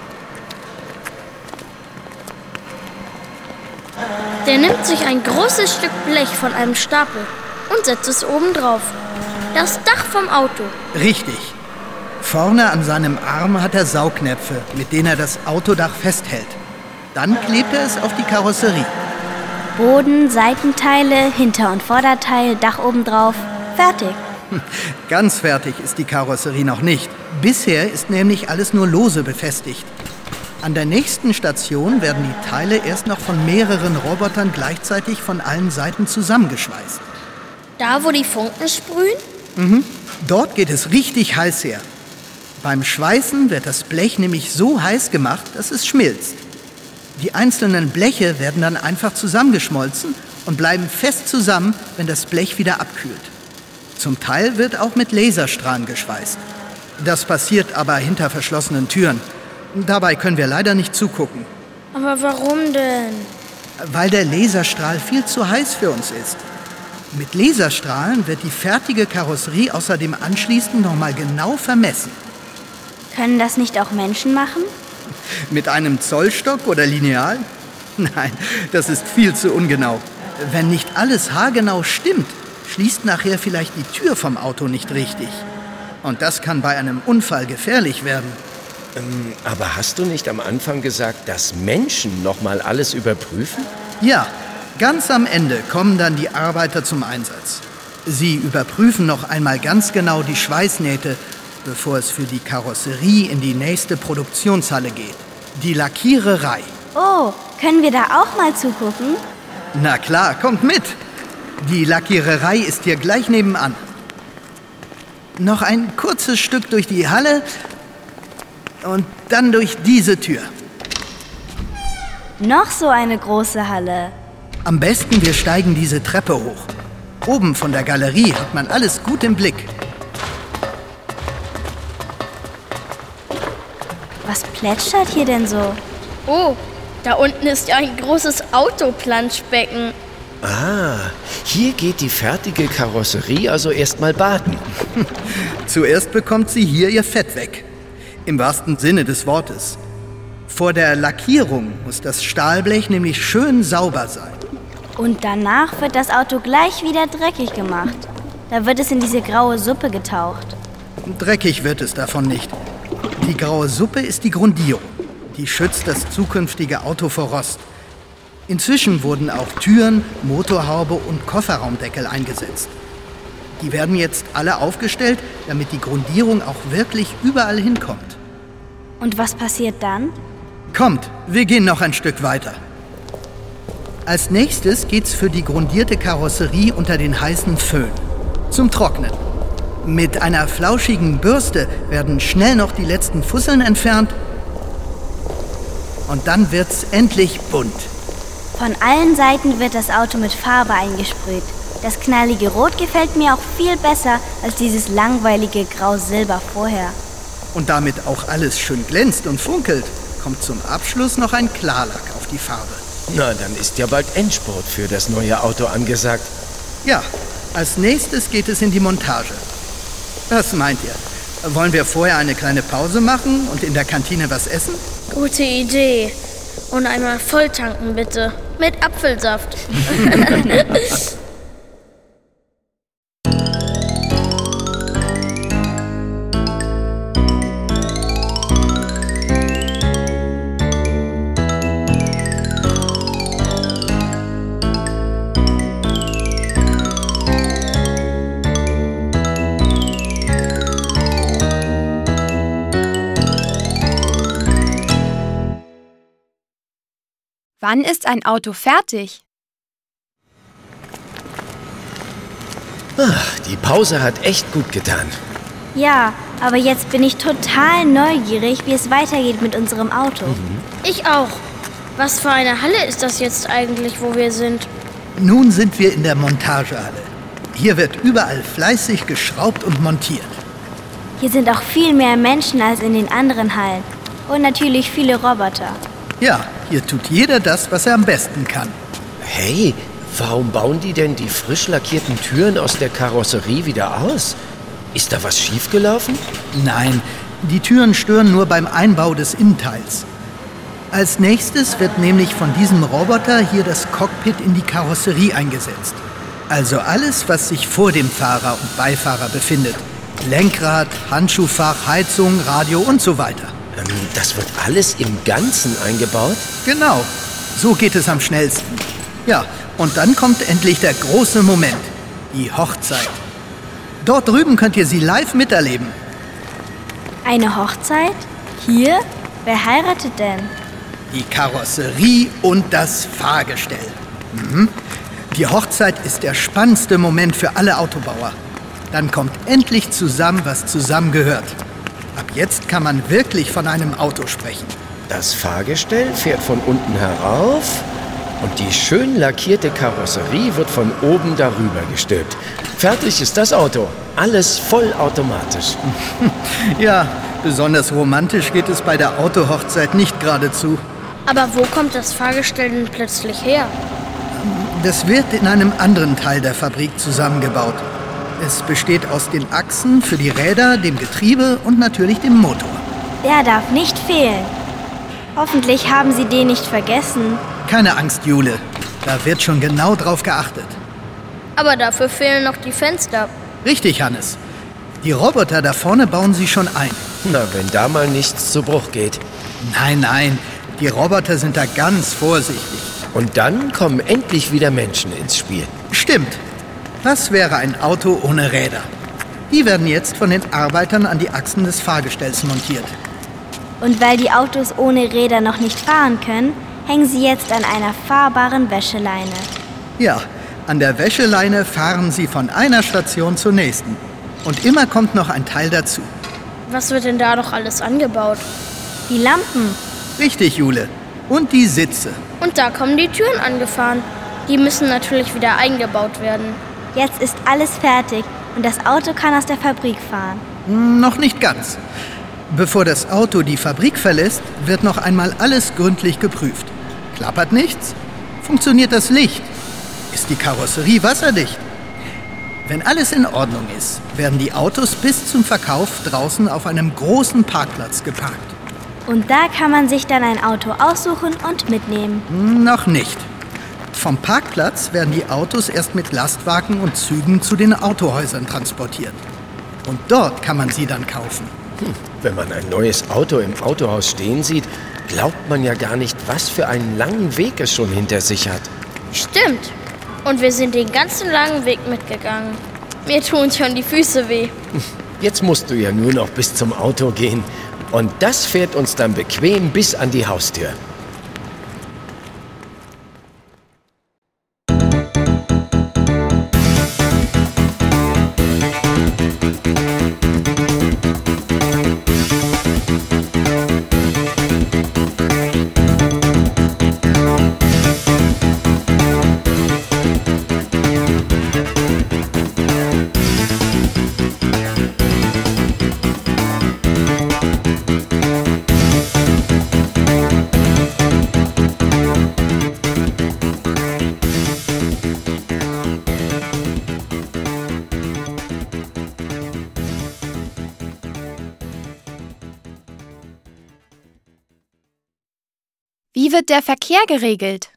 Der nimmt sich ein großes Stück Blech von einem Stapel und setzt es oben drauf. Das Dach vom Auto. Richtig. Vorne an seinem Arm hat er Saugnäpfe, mit denen er das Autodach festhält. Dann klebt er es auf die Karosserie. Boden, Seitenteile, Hinter- und Vorderteil, Dach obendrauf. Fertig. Ganz fertig ist die Karosserie noch nicht. Bisher ist nämlich alles nur lose befestigt. An der nächsten Station werden die Teile erst noch von mehreren Robotern gleichzeitig von allen Seiten zusammengeschweißt. Da, wo die Funken sprühen? Mhm. Dort geht es richtig heiß her. Beim Schweißen wird das Blech nämlich so heiß gemacht, dass es schmilzt. Die einzelnen Bleche werden dann einfach zusammengeschmolzen und bleiben fest zusammen, wenn das Blech wieder abkühlt. Zum Teil wird auch mit Laserstrahlen geschweißt. Das passiert aber hinter verschlossenen Türen. Dabei können wir leider nicht zugucken. Aber warum denn? Weil der Laserstrahl viel zu heiß für uns ist. Mit Laserstrahlen wird die fertige Karosserie außerdem anschließend nochmal genau vermessen. Können das nicht auch Menschen machen? Mit einem Zollstock oder Lineal? Nein, das ist viel zu ungenau. Wenn nicht alles haargenau stimmt, schließt nachher vielleicht die Tür vom Auto nicht richtig. Und das kann bei einem Unfall gefährlich werden. Ähm, aber hast du nicht am Anfang gesagt, dass Menschen nochmal alles überprüfen? Ja, ganz am Ende kommen dann die Arbeiter zum Einsatz. Sie überprüfen noch einmal ganz genau die Schweißnähte, bevor es für die Karosserie in die nächste Produktionshalle geht. Die Lackiererei. Oh, können wir da auch mal zugucken? Na klar, kommt mit. Die Lackiererei ist hier gleich nebenan. Noch ein kurzes Stück durch die Halle und dann durch diese Tür. Noch so eine große Halle. Am besten, wir steigen diese Treppe hoch. Oben von der Galerie hat man alles gut im Blick. Was plätschert hier denn so? Oh, da unten ist ja ein großes Autoplanschbecken. Ah, hier geht die fertige Karosserie also erstmal baden. Zuerst bekommt sie hier ihr Fett weg. Im wahrsten Sinne des Wortes. Vor der Lackierung muss das Stahlblech nämlich schön sauber sein. Und danach wird das Auto gleich wieder dreckig gemacht. Da wird es in diese graue Suppe getaucht. Dreckig wird es davon nicht. Die graue Suppe ist die Grundierung. Die schützt das zukünftige Auto vor Rost. Inzwischen wurden auch Türen, Motorhaube und Kofferraumdeckel eingesetzt. Die werden jetzt alle aufgestellt, damit die Grundierung auch wirklich überall hinkommt. Und was passiert dann? Kommt, wir gehen noch ein Stück weiter. Als nächstes geht's für die grundierte Karosserie unter den heißen Föhn. Zum Trocknen. Mit einer flauschigen Bürste werden schnell noch die letzten Fusseln entfernt. Und dann wird's endlich bunt. Von allen Seiten wird das Auto mit Farbe eingesprüht. Das knallige Rot gefällt mir auch viel besser als dieses langweilige Grau-Silber vorher. Und damit auch alles schön glänzt und funkelt, kommt zum Abschluss noch ein Klarlack auf die Farbe. Na, dann ist ja bald Endspurt für das neue Auto angesagt. Ja, als nächstes geht es in die Montage. Was meint ihr? Wollen wir vorher eine kleine Pause machen und in der Kantine was essen? Gute Idee. Und einmal voll tanken, bitte. Mit Apfelsaft. Wann ist ein Auto fertig? Ach, die Pause hat echt gut getan. Ja, aber jetzt bin ich total neugierig, wie es weitergeht mit unserem Auto. Mhm. Ich auch. Was für eine Halle ist das jetzt eigentlich, wo wir sind? Nun sind wir in der Montagehalle. Hier wird überall fleißig geschraubt und montiert. Hier sind auch viel mehr Menschen als in den anderen Hallen. Und natürlich viele Roboter. Ja, hier tut jeder das, was er am besten kann. Hey, warum bauen die denn die frisch lackierten Türen aus der Karosserie wieder aus? Ist da was schiefgelaufen? Nein, die Türen stören nur beim Einbau des Innenteils. Als nächstes wird nämlich von diesem Roboter hier das Cockpit in die Karosserie eingesetzt. Also alles, was sich vor dem Fahrer und Beifahrer befindet. Lenkrad, Handschuhfach, Heizung, Radio und so weiter. Ähm, das wird alles im Ganzen eingebaut? Genau, so geht es am schnellsten. Ja, und dann kommt endlich der große Moment, die Hochzeit. Dort drüben könnt ihr sie live miterleben. Eine Hochzeit? Hier? Wer heiratet denn? Die Karosserie und das Fahrgestell. Mhm. Die Hochzeit ist der spannendste Moment für alle Autobauer. Dann kommt endlich zusammen, was zusammengehört. Ab jetzt kann man wirklich von einem Auto sprechen. Das Fahrgestell fährt von unten herauf und die schön lackierte Karosserie wird von oben darüber gestülpt. Fertig ist das Auto. Alles vollautomatisch. Ja, besonders romantisch geht es bei der Autohochzeit nicht geradezu. Aber wo kommt das Fahrgestell denn plötzlich her? Das wird in einem anderen Teil der Fabrik zusammengebaut. Es besteht aus den Achsen für die Räder, dem Getriebe und natürlich dem Motor. Der darf nicht fehlen. Hoffentlich haben Sie den nicht vergessen. Keine Angst, Jule. Da wird schon genau drauf geachtet. Aber dafür fehlen noch die Fenster. Richtig, Hannes. Die Roboter da vorne bauen sie schon ein. Na, wenn da mal nichts zu Bruch geht. Nein, nein. Die Roboter sind da ganz vorsichtig. Und dann kommen endlich wieder Menschen ins Spiel. Stimmt. Was wäre ein Auto ohne Räder? Die werden jetzt von den Arbeitern an die Achsen des Fahrgestells montiert. Und weil die Autos ohne Räder noch nicht fahren können, hängen sie jetzt an einer fahrbaren Wäscheleine. Ja, an der Wäscheleine fahren sie von einer Station zur nächsten. Und immer kommt noch ein Teil dazu. Was wird denn da doch alles angebaut? Die Lampen. Richtig, Jule. Und die Sitze. Und da kommen die Türen angefahren. Die müssen natürlich wieder eingebaut werden. Jetzt ist alles fertig und das Auto kann aus der Fabrik fahren. Noch nicht ganz. Bevor das Auto die Fabrik verlässt, wird noch einmal alles gründlich geprüft. Klappert nichts? Funktioniert das Licht? Ist die Karosserie wasserdicht? Wenn alles in Ordnung ist, werden die Autos bis zum Verkauf draußen auf einem großen Parkplatz geparkt. Und da kann man sich dann ein Auto aussuchen und mitnehmen. Noch nicht. Vom Parkplatz werden die Autos erst mit Lastwagen und Zügen zu den Autohäusern transportiert. Und dort kann man sie dann kaufen. Hm, wenn man ein neues Auto im Autohaus stehen sieht, glaubt man ja gar nicht, was für einen langen Weg es schon hinter sich hat. Stimmt. Und wir sind den ganzen langen Weg mitgegangen. Mir tun schon die Füße weh. Jetzt musst du ja nur noch bis zum Auto gehen. Und das fährt uns dann bequem bis an die Haustür. Wie wird der Verkehr geregelt?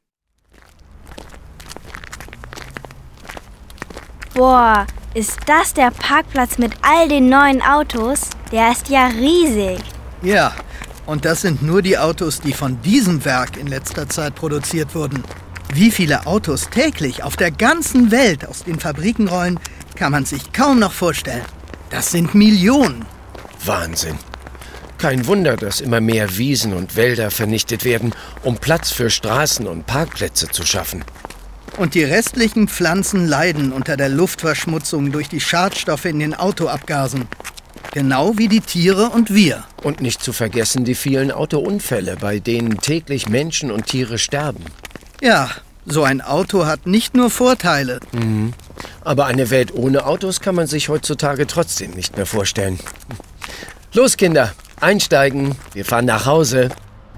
Boah, ist das der Parkplatz mit all den neuen Autos? Der ist ja riesig. Ja, und das sind nur die Autos, die von diesem Werk in letzter Zeit produziert wurden. Wie viele Autos täglich auf der ganzen Welt aus den Fabriken rollen, kann man sich kaum noch vorstellen. Das sind Millionen. Wahnsinn. Kein Wunder, dass immer mehr Wiesen und Wälder vernichtet werden, um Platz für Straßen und Parkplätze zu schaffen. Und die restlichen Pflanzen leiden unter der Luftverschmutzung durch die Schadstoffe in den Autoabgasen. Genau wie die Tiere und wir. Und nicht zu vergessen die vielen Autounfälle, bei denen täglich Menschen und Tiere sterben. Ja, so ein Auto hat nicht nur Vorteile. Mhm. Aber eine Welt ohne Autos kann man sich heutzutage trotzdem nicht mehr vorstellen. Los, Kinder! Einsteigen, wir fahren nach Hause.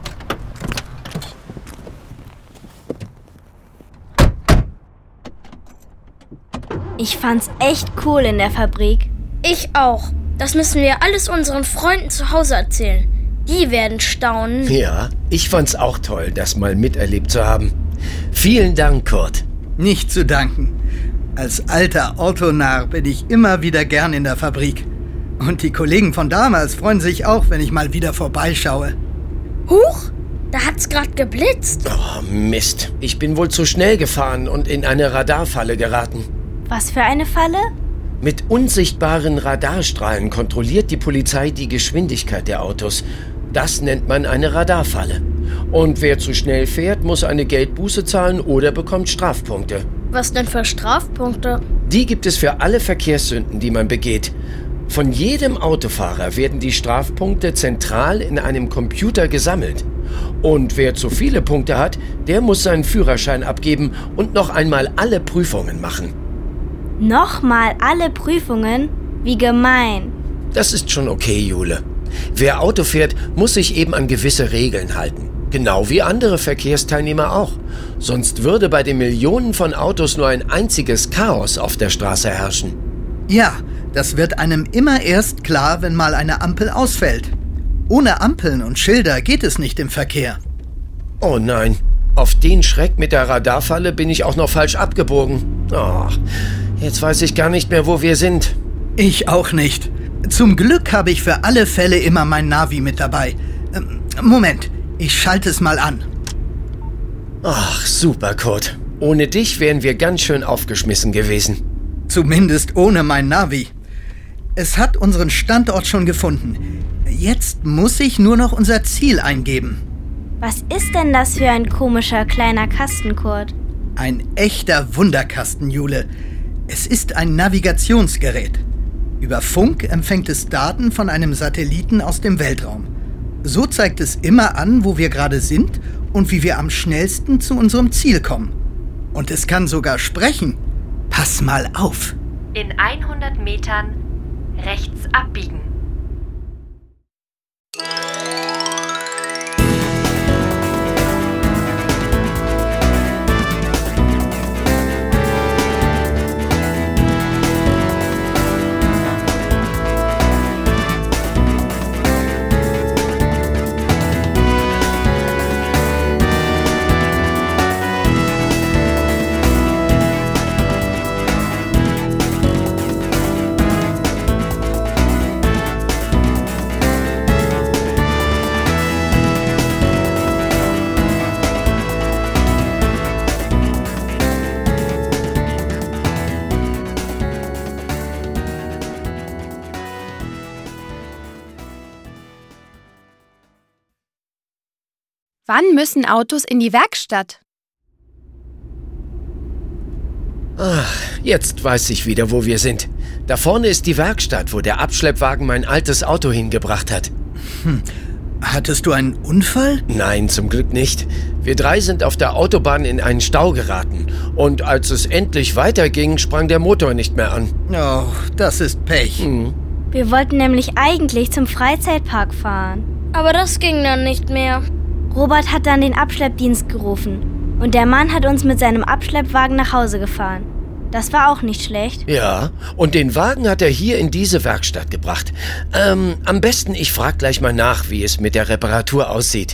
Ich fand's echt cool in der Fabrik. Ich auch. Das müssen wir alles unseren Freunden zu Hause erzählen. Die werden staunen. Ja, ich fand's auch toll, das mal miterlebt zu haben. Vielen Dank, Kurt. Nicht zu danken. Als alter Autonarr bin ich immer wieder gern in der Fabrik. Und die Kollegen von damals freuen sich auch, wenn ich mal wieder vorbeischaue. Huch, da hat's gerade geblitzt. Oh, Mist. Ich bin wohl zu schnell gefahren und in eine Radarfalle geraten. Was für eine Falle? Mit unsichtbaren Radarstrahlen kontrolliert die Polizei die Geschwindigkeit der Autos. Das nennt man eine Radarfalle. Und wer zu schnell fährt, muss eine Geldbuße zahlen oder bekommt Strafpunkte. Was denn für Strafpunkte? Die gibt es für alle Verkehrssünden, die man begeht. Von jedem Autofahrer werden die Strafpunkte zentral in einem Computer gesammelt. Und wer zu viele Punkte hat, der muss seinen Führerschein abgeben und noch einmal alle Prüfungen machen. Nochmal alle Prüfungen? Wie gemein. Das ist schon okay, Jule. Wer Auto fährt, muss sich eben an gewisse Regeln halten. Genau wie andere Verkehrsteilnehmer auch. Sonst würde bei den Millionen von Autos nur ein einziges Chaos auf der Straße herrschen. Ja, das wird einem immer erst klar, wenn mal eine Ampel ausfällt. Ohne Ampeln und Schilder geht es nicht im Verkehr. Oh nein, auf den Schreck mit der Radarfalle bin ich auch noch falsch abgebogen. Oh, jetzt weiß ich gar nicht mehr, wo wir sind. Ich auch nicht. Zum Glück habe ich für alle Fälle immer mein Navi mit dabei. Ähm, Moment, ich schalte es mal an. Ach, super, Kurt. Ohne dich wären wir ganz schön aufgeschmissen gewesen. Zumindest ohne mein Navi. Es hat unseren Standort schon gefunden. Jetzt muss ich nur noch unser Ziel eingeben. Was ist denn das für ein komischer kleiner Kasten, Kurt? Ein echter Wunderkasten, Jule. Es ist ein Navigationsgerät. Über Funk empfängt es Daten von einem Satelliten aus dem Weltraum. So zeigt es immer an, wo wir gerade sind und wie wir am schnellsten zu unserem Ziel kommen. Und es kann sogar sprechen. Pass mal auf. In hundert Metern rechts abbiegen. Wann müssen Autos in die Werkstatt? Ach, jetzt weiß ich wieder, wo wir sind. Da vorne ist die Werkstatt, wo der Abschleppwagen mein altes Auto hingebracht hat. Hm. Hattest du einen Unfall? Nein, zum Glück nicht. Wir drei sind auf der Autobahn in einen Stau geraten. Und als es endlich weiterging, sprang der Motor nicht mehr an. Oh, das ist Pech. Hm. Wir wollten nämlich eigentlich zum Freizeitpark fahren. Aber das ging dann nicht mehr. Robert hat dann den Abschleppdienst gerufen. Und der Mann hat uns mit seinem Abschleppwagen nach Hause gefahren. Das war auch nicht schlecht. Ja, und den Wagen hat er hier in diese Werkstatt gebracht. Ähm, am besten, ich frage gleich mal nach, wie es mit der Reparatur aussieht.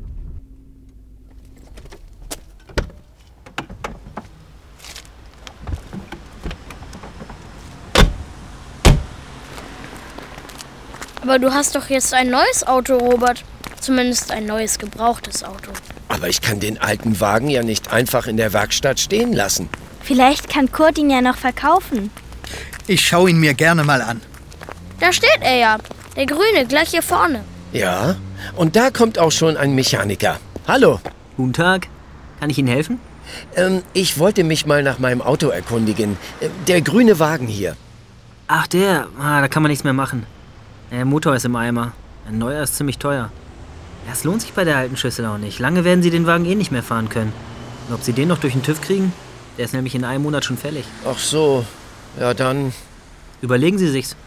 Aber du hast doch jetzt ein neues Auto, Robert. Zumindest ein neues, gebrauchtes Auto. Aber ich kann den alten Wagen ja nicht einfach in der Werkstatt stehen lassen. Vielleicht kann Kurt ihn ja noch verkaufen. Ich schaue ihn mir gerne mal an. Da steht er ja, der Grüne, gleich hier vorne. Ja, und da kommt auch schon ein Mechaniker. Hallo. Guten Tag. Kann ich Ihnen helfen? Ähm, ich wollte mich mal nach meinem Auto erkundigen. Der grüne Wagen hier. Ach, der. Ah, da kann man nichts mehr machen. Der Motor ist im Eimer. Ein neuer ist ziemlich teuer. Das lohnt sich bei der alten Schüssel auch nicht. Lange werden Sie den Wagen eh nicht mehr fahren können. Und ob Sie den noch durch den TÜV kriegen? Der ist nämlich in einem Monat schon fällig. Ach so. Ja, dann... Überlegen Sie sich's.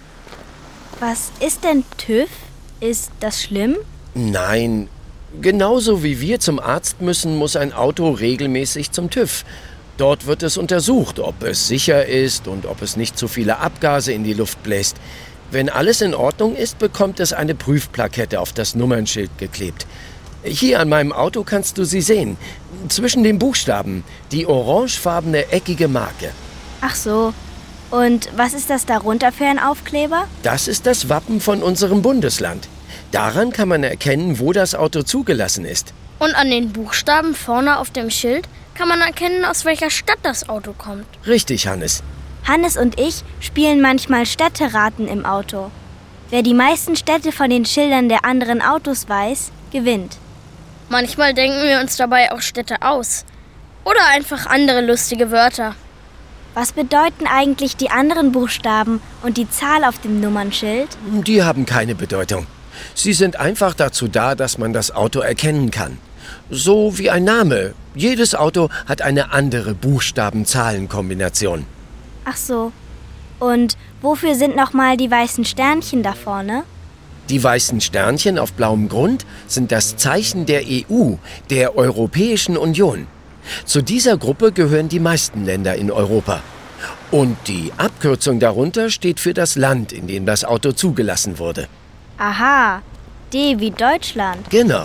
Was ist denn TÜV? Ist das schlimm? Nein. Genauso wie wir zum Arzt müssen, muss ein Auto regelmäßig zum TÜV. Dort wird es untersucht, ob es sicher ist und ob es nicht zu viele Abgase in die Luft bläst. Wenn alles in Ordnung ist, bekommt es eine Prüfplakette auf das Nummernschild geklebt. Hier an meinem Auto kannst du sie sehen. Zwischen den Buchstaben, die orangefarbene eckige Marke. Ach so. Und was ist das darunter für ein Aufkleber? Das ist das Wappen von unserem Bundesland. Daran kann man erkennen, wo das Auto zugelassen ist. Und an den Buchstaben vorne auf dem Schild kann man erkennen, aus welcher Stadt das Auto kommt. Richtig, Hannes. Hannes und ich spielen manchmal Städteraten im Auto. Wer die meisten Städte von den Schildern der anderen Autos weiß, gewinnt. Manchmal denken wir uns dabei auch Städte aus. Oder einfach andere lustige Wörter. Was bedeuten eigentlich die anderen Buchstaben und die Zahl auf dem Nummernschild? Die haben keine Bedeutung. Sie sind einfach dazu da, dass man das Auto erkennen kann. So wie ein Name. Jedes Auto hat eine andere Buchstaben-Zahlen-Kombination. Ach so. Und wofür sind nochmal die weißen Sternchen da vorne? Die weißen Sternchen auf blauem Grund sind das Zeichen der E U, der Europäischen Union. Zu dieser Gruppe gehören die meisten Länder in Europa. Und die Abkürzung darunter steht für das Land, in dem das Auto zugelassen wurde. Aha, D wie Deutschland. Genau.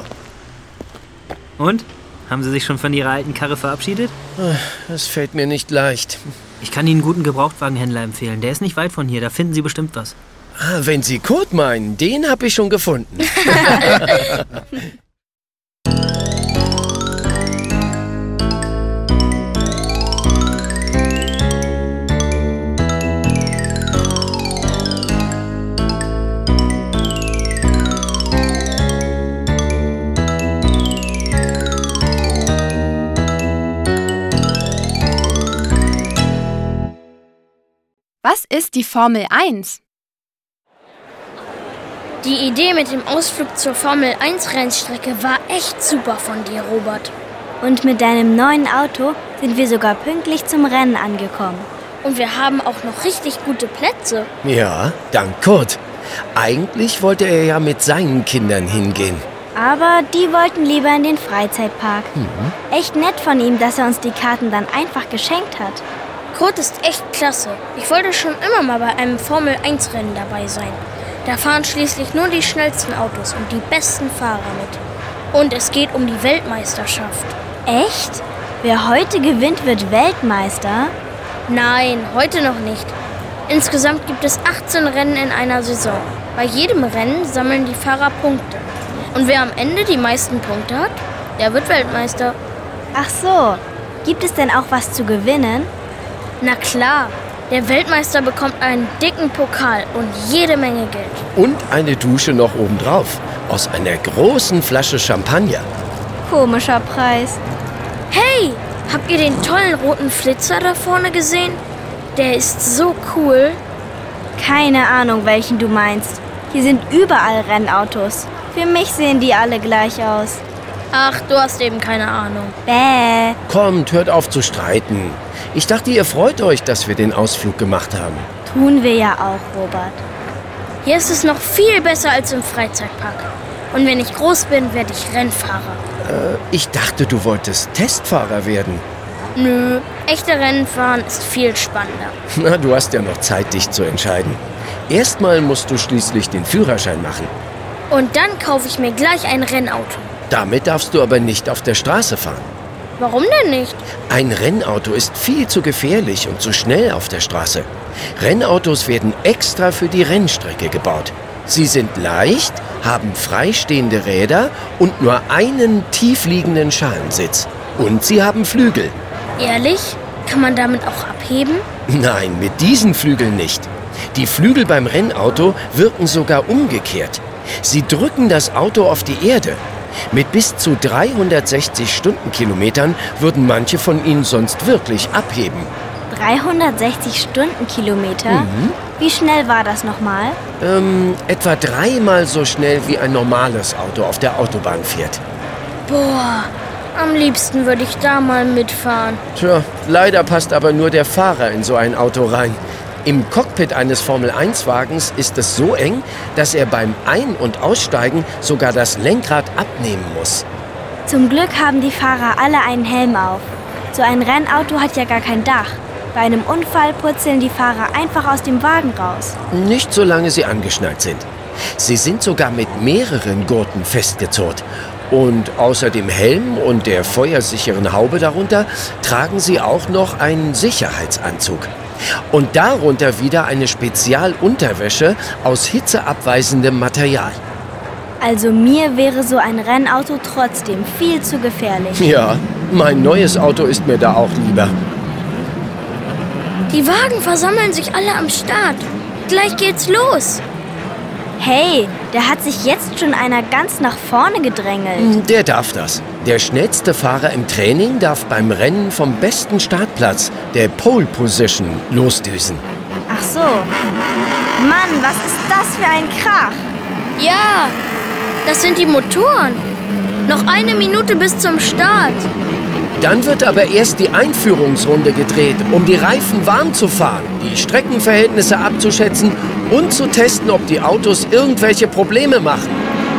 Und? Haben Sie sich schon von Ihrer alten Karre verabschiedet? Das fällt mir nicht leicht. Ich kann Ihnen einen guten Gebrauchtwagenhändler empfehlen. Der ist nicht weit von hier, da finden Sie bestimmt was. Ah, wenn Sie Kurt meinen, den habe ich schon gefunden. Was ist die Formel eins? Die Idee mit dem Ausflug zur Formel eins Rennstrecke war echt super von dir, Robert. Und mit deinem neuen Auto sind wir sogar pünktlich zum Rennen angekommen. Und wir haben auch noch richtig gute Plätze. Ja, dank Kurt. Eigentlich wollte er ja mit seinen Kindern hingehen. Aber die wollten lieber in den Freizeitpark. Mhm. Echt nett von ihm, dass er uns die Karten dann einfach geschenkt hat. Kurt ist echt klasse. Ich wollte schon immer mal bei einem Formel eins Rennen dabei sein. Da fahren schließlich nur die schnellsten Autos und die besten Fahrer mit. Und es geht um die Weltmeisterschaft. Echt? Wer heute gewinnt, wird Weltmeister? Nein, heute noch nicht. Insgesamt gibt es achtzehn Rennen in einer Saison. Bei jedem Rennen sammeln die Fahrer Punkte. Und wer am Ende die meisten Punkte hat, der wird Weltmeister. Ach so. Gibt es denn auch was zu gewinnen? Na klar. Der Weltmeister bekommt einen dicken Pokal und jede Menge Geld. Und eine Dusche noch obendrauf. Aus einer großen Flasche Champagner. Komischer Preis. Hey, habt ihr den tollen roten Flitzer da vorne gesehen? Der ist so cool. Keine Ahnung, welchen du meinst. Hier sind überall Rennautos. Für mich sehen die alle gleich aus. Ach, du hast eben keine Ahnung. Bäh. Kommt, hört auf zu streiten. Ich dachte, ihr freut euch, dass wir den Ausflug gemacht haben. Tun wir ja auch, Robert. Hier ist es noch viel besser als im Freizeitpark. Und wenn ich groß bin, werde ich Rennfahrer. Äh, ich dachte, du wolltest Testfahrer werden. Nö, echte Rennen fahren ist viel spannender. Na, du hast ja noch Zeit, dich zu entscheiden. Erstmal musst du schließlich den Führerschein machen. Und dann kaufe ich mir gleich ein Rennauto. Damit darfst du aber nicht auf der Straße fahren. Warum denn nicht? Ein Rennauto ist viel zu gefährlich und zu schnell auf der Straße. Rennautos werden extra für die Rennstrecke gebaut. Sie sind leicht, haben freistehende Räder und nur einen tiefliegenden Schalensitz. Und sie haben Flügel. Ehrlich? Kann man damit auch abheben? Nein, mit diesen Flügeln nicht. Die Flügel beim Rennauto wirken sogar umgekehrt. Sie drücken das Auto auf die Erde. Mit bis zu dreihundertsechzig Stundenkilometern würden manche von ihnen sonst wirklich abheben. dreihundertsechzig Stundenkilometer? Mhm. Wie schnell war das nochmal? Ähm, etwa dreimal so schnell wie ein normales Auto auf der Autobahn fährt. Boah, am liebsten würde ich da mal mitfahren. Tja, leider passt aber nur der Fahrer in so ein Auto rein. Im Cockpit eines Formel eins Wagens ist es so eng, dass er beim Ein- und Aussteigen sogar das Lenkrad abnehmen muss. Zum Glück haben die Fahrer alle einen Helm auf. So ein Rennauto hat ja gar kein Dach. Bei einem Unfall purzeln die Fahrer einfach aus dem Wagen raus. Nicht solange sie angeschnallt sind. Sie sind sogar mit mehreren Gurten festgezurrt. Und außer dem Helm und der feuersicheren Haube darunter tragen sie auch noch einen Sicherheitsanzug. Und darunter wieder eine Spezialunterwäsche aus hitzeabweisendem Material. Also mir wäre so ein Rennauto trotzdem viel zu gefährlich. Ja, mein neues Auto ist mir da auch lieber. Die Wagen versammeln sich alle am Start. Gleich geht's los. Hey, da hat sich jetzt schon einer ganz nach vorne gedrängelt. Der darf das. Der schnellste Fahrer im Training darf beim Rennen vom besten Startplatz, der Pole Position, losdüsen. Ach so. Mann, was ist das für ein Krach? Ja, das sind die Motoren. Noch eine Minute bis zum Start. Dann wird aber erst die Einführungsrunde gedreht, um die Reifen warm zu fahren, die Streckenverhältnisse abzuschätzen und zu testen, ob die Autos irgendwelche Probleme machen.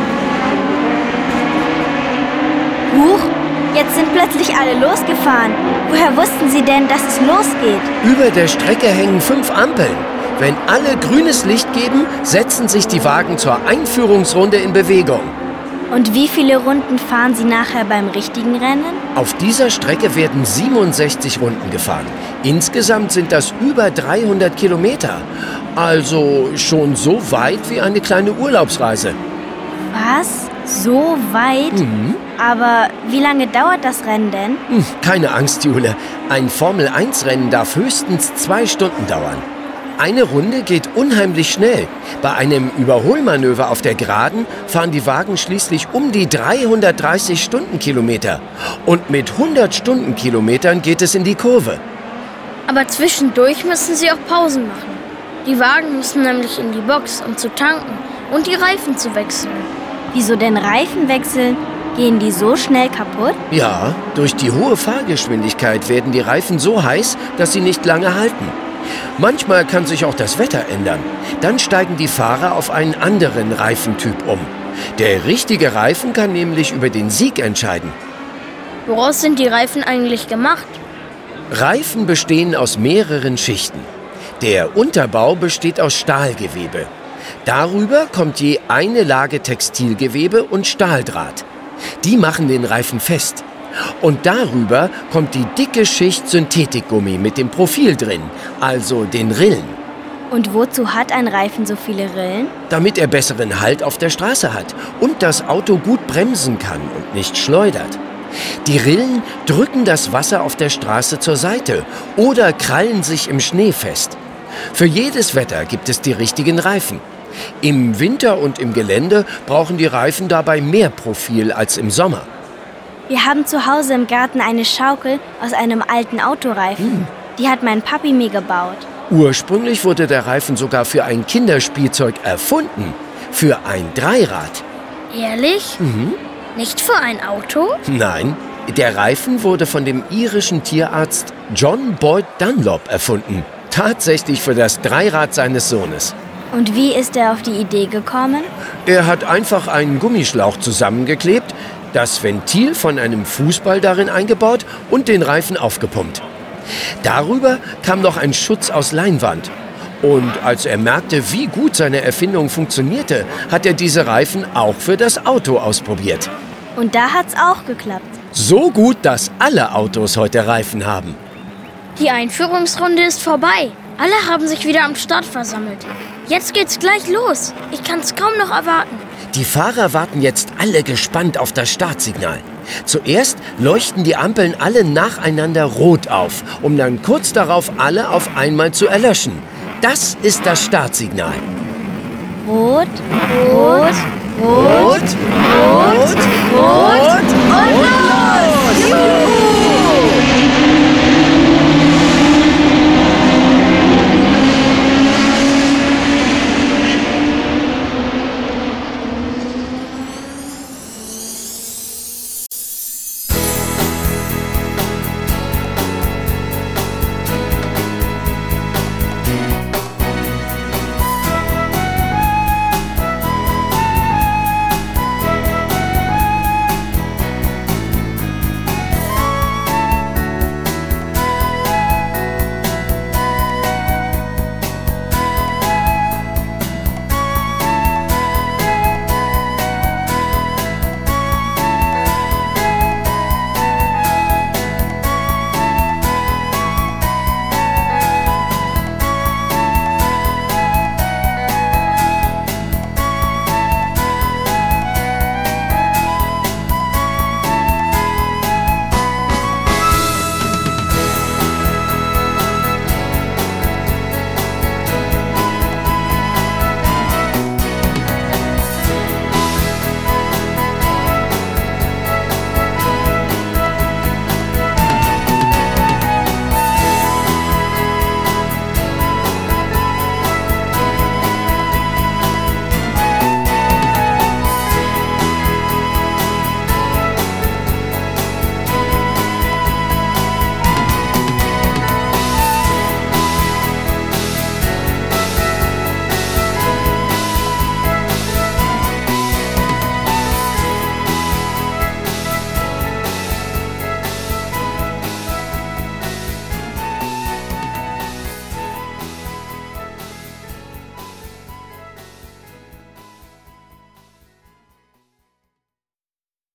Huch, jetzt sind plötzlich alle losgefahren. Woher wussten Sie denn, dass es losgeht? Über der Strecke hängen fünf Ampeln. Wenn alle grünes Licht geben, setzen sich die Wagen zur Einführungsrunde in Bewegung. Und wie viele Runden fahren Sie nachher beim richtigen Rennen? Auf dieser Strecke werden siebenundsechzig Runden gefahren. Insgesamt sind das über dreihundert Kilometer. Also schon so weit wie eine kleine Urlaubsreise. Was? So weit? Mhm. Aber wie lange dauert das Rennen denn? Hm, keine Angst, Jule. Ein Formel eins Rennen darf höchstens zwei Stunden dauern. Eine Runde geht unheimlich schnell. Bei einem Überholmanöver auf der Geraden fahren die Wagen schließlich um die dreihundertdreißig Stundenkilometer. Und mit hundert Stundenkilometern geht es in die Kurve. Aber zwischendurch müssen sie auch Pausen machen. Die Wagen müssen nämlich in die Box, um zu tanken und die Reifen zu wechseln. Wieso denn Reifen wechseln? Gehen die so schnell kaputt? Ja, durch die hohe Fahrgeschwindigkeit werden die Reifen so heiß, dass sie nicht lange halten. Manchmal kann sich auch das Wetter ändern. Dann steigen die Fahrer auf einen anderen Reifentyp um. Der richtige Reifen kann nämlich über den Sieg entscheiden. Woraus sind die Reifen eigentlich gemacht? Reifen bestehen aus mehreren Schichten. Der Unterbau besteht aus Stahlgewebe. Darüber kommt je eine Lage Textilgewebe und Stahldraht. Die machen den Reifen fest. Und darüber kommt die dicke Schicht Synthetikgummi mit dem Profil drin, also den Rillen. Und wozu hat ein Reifen so viele Rillen? Damit er besseren Halt auf der Straße hat und das Auto gut bremsen kann und nicht schleudert. Die Rillen drücken das Wasser auf der Straße zur Seite oder krallen sich im Schnee fest. Für jedes Wetter gibt es die richtigen Reifen. Im Winter und im Gelände brauchen die Reifen dabei mehr Profil als im Sommer. Wir haben zu Hause im Garten eine Schaukel aus einem alten Autoreifen. Hm. Die hat mein Papi mir gebaut. Ursprünglich wurde der Reifen sogar für ein Kinderspielzeug erfunden. Für ein Dreirad. Ehrlich? Mhm. Nicht für ein Auto? Nein, der Reifen wurde von dem irischen Tierarzt John Boyd Dunlop erfunden. Tatsächlich für das Dreirad seines Sohnes. Und wie ist er auf die Idee gekommen? Er hat einfach einen Gummischlauch zusammengeklebt, das Ventil von einem Fußball darin eingebaut und den Reifen aufgepumpt. Darüber kam noch ein Schutz aus Leinwand. Und als er merkte, wie gut seine Erfindung funktionierte, hat er diese Reifen auch für das Auto ausprobiert. Und da hat's auch geklappt. So gut, dass alle Autos heute Reifen haben. Die Einführungsrunde ist vorbei. Alle haben sich wieder am Start versammelt. Jetzt geht's gleich los. Ich kann's kaum noch erwarten. Die Fahrer warten jetzt alle gespannt auf das Startsignal. Zuerst leuchten die Ampeln alle nacheinander rot auf, um dann kurz darauf alle auf einmal zu erlöschen. Das ist das Startsignal. Rot, rot, rot, rot, rot, rot und los!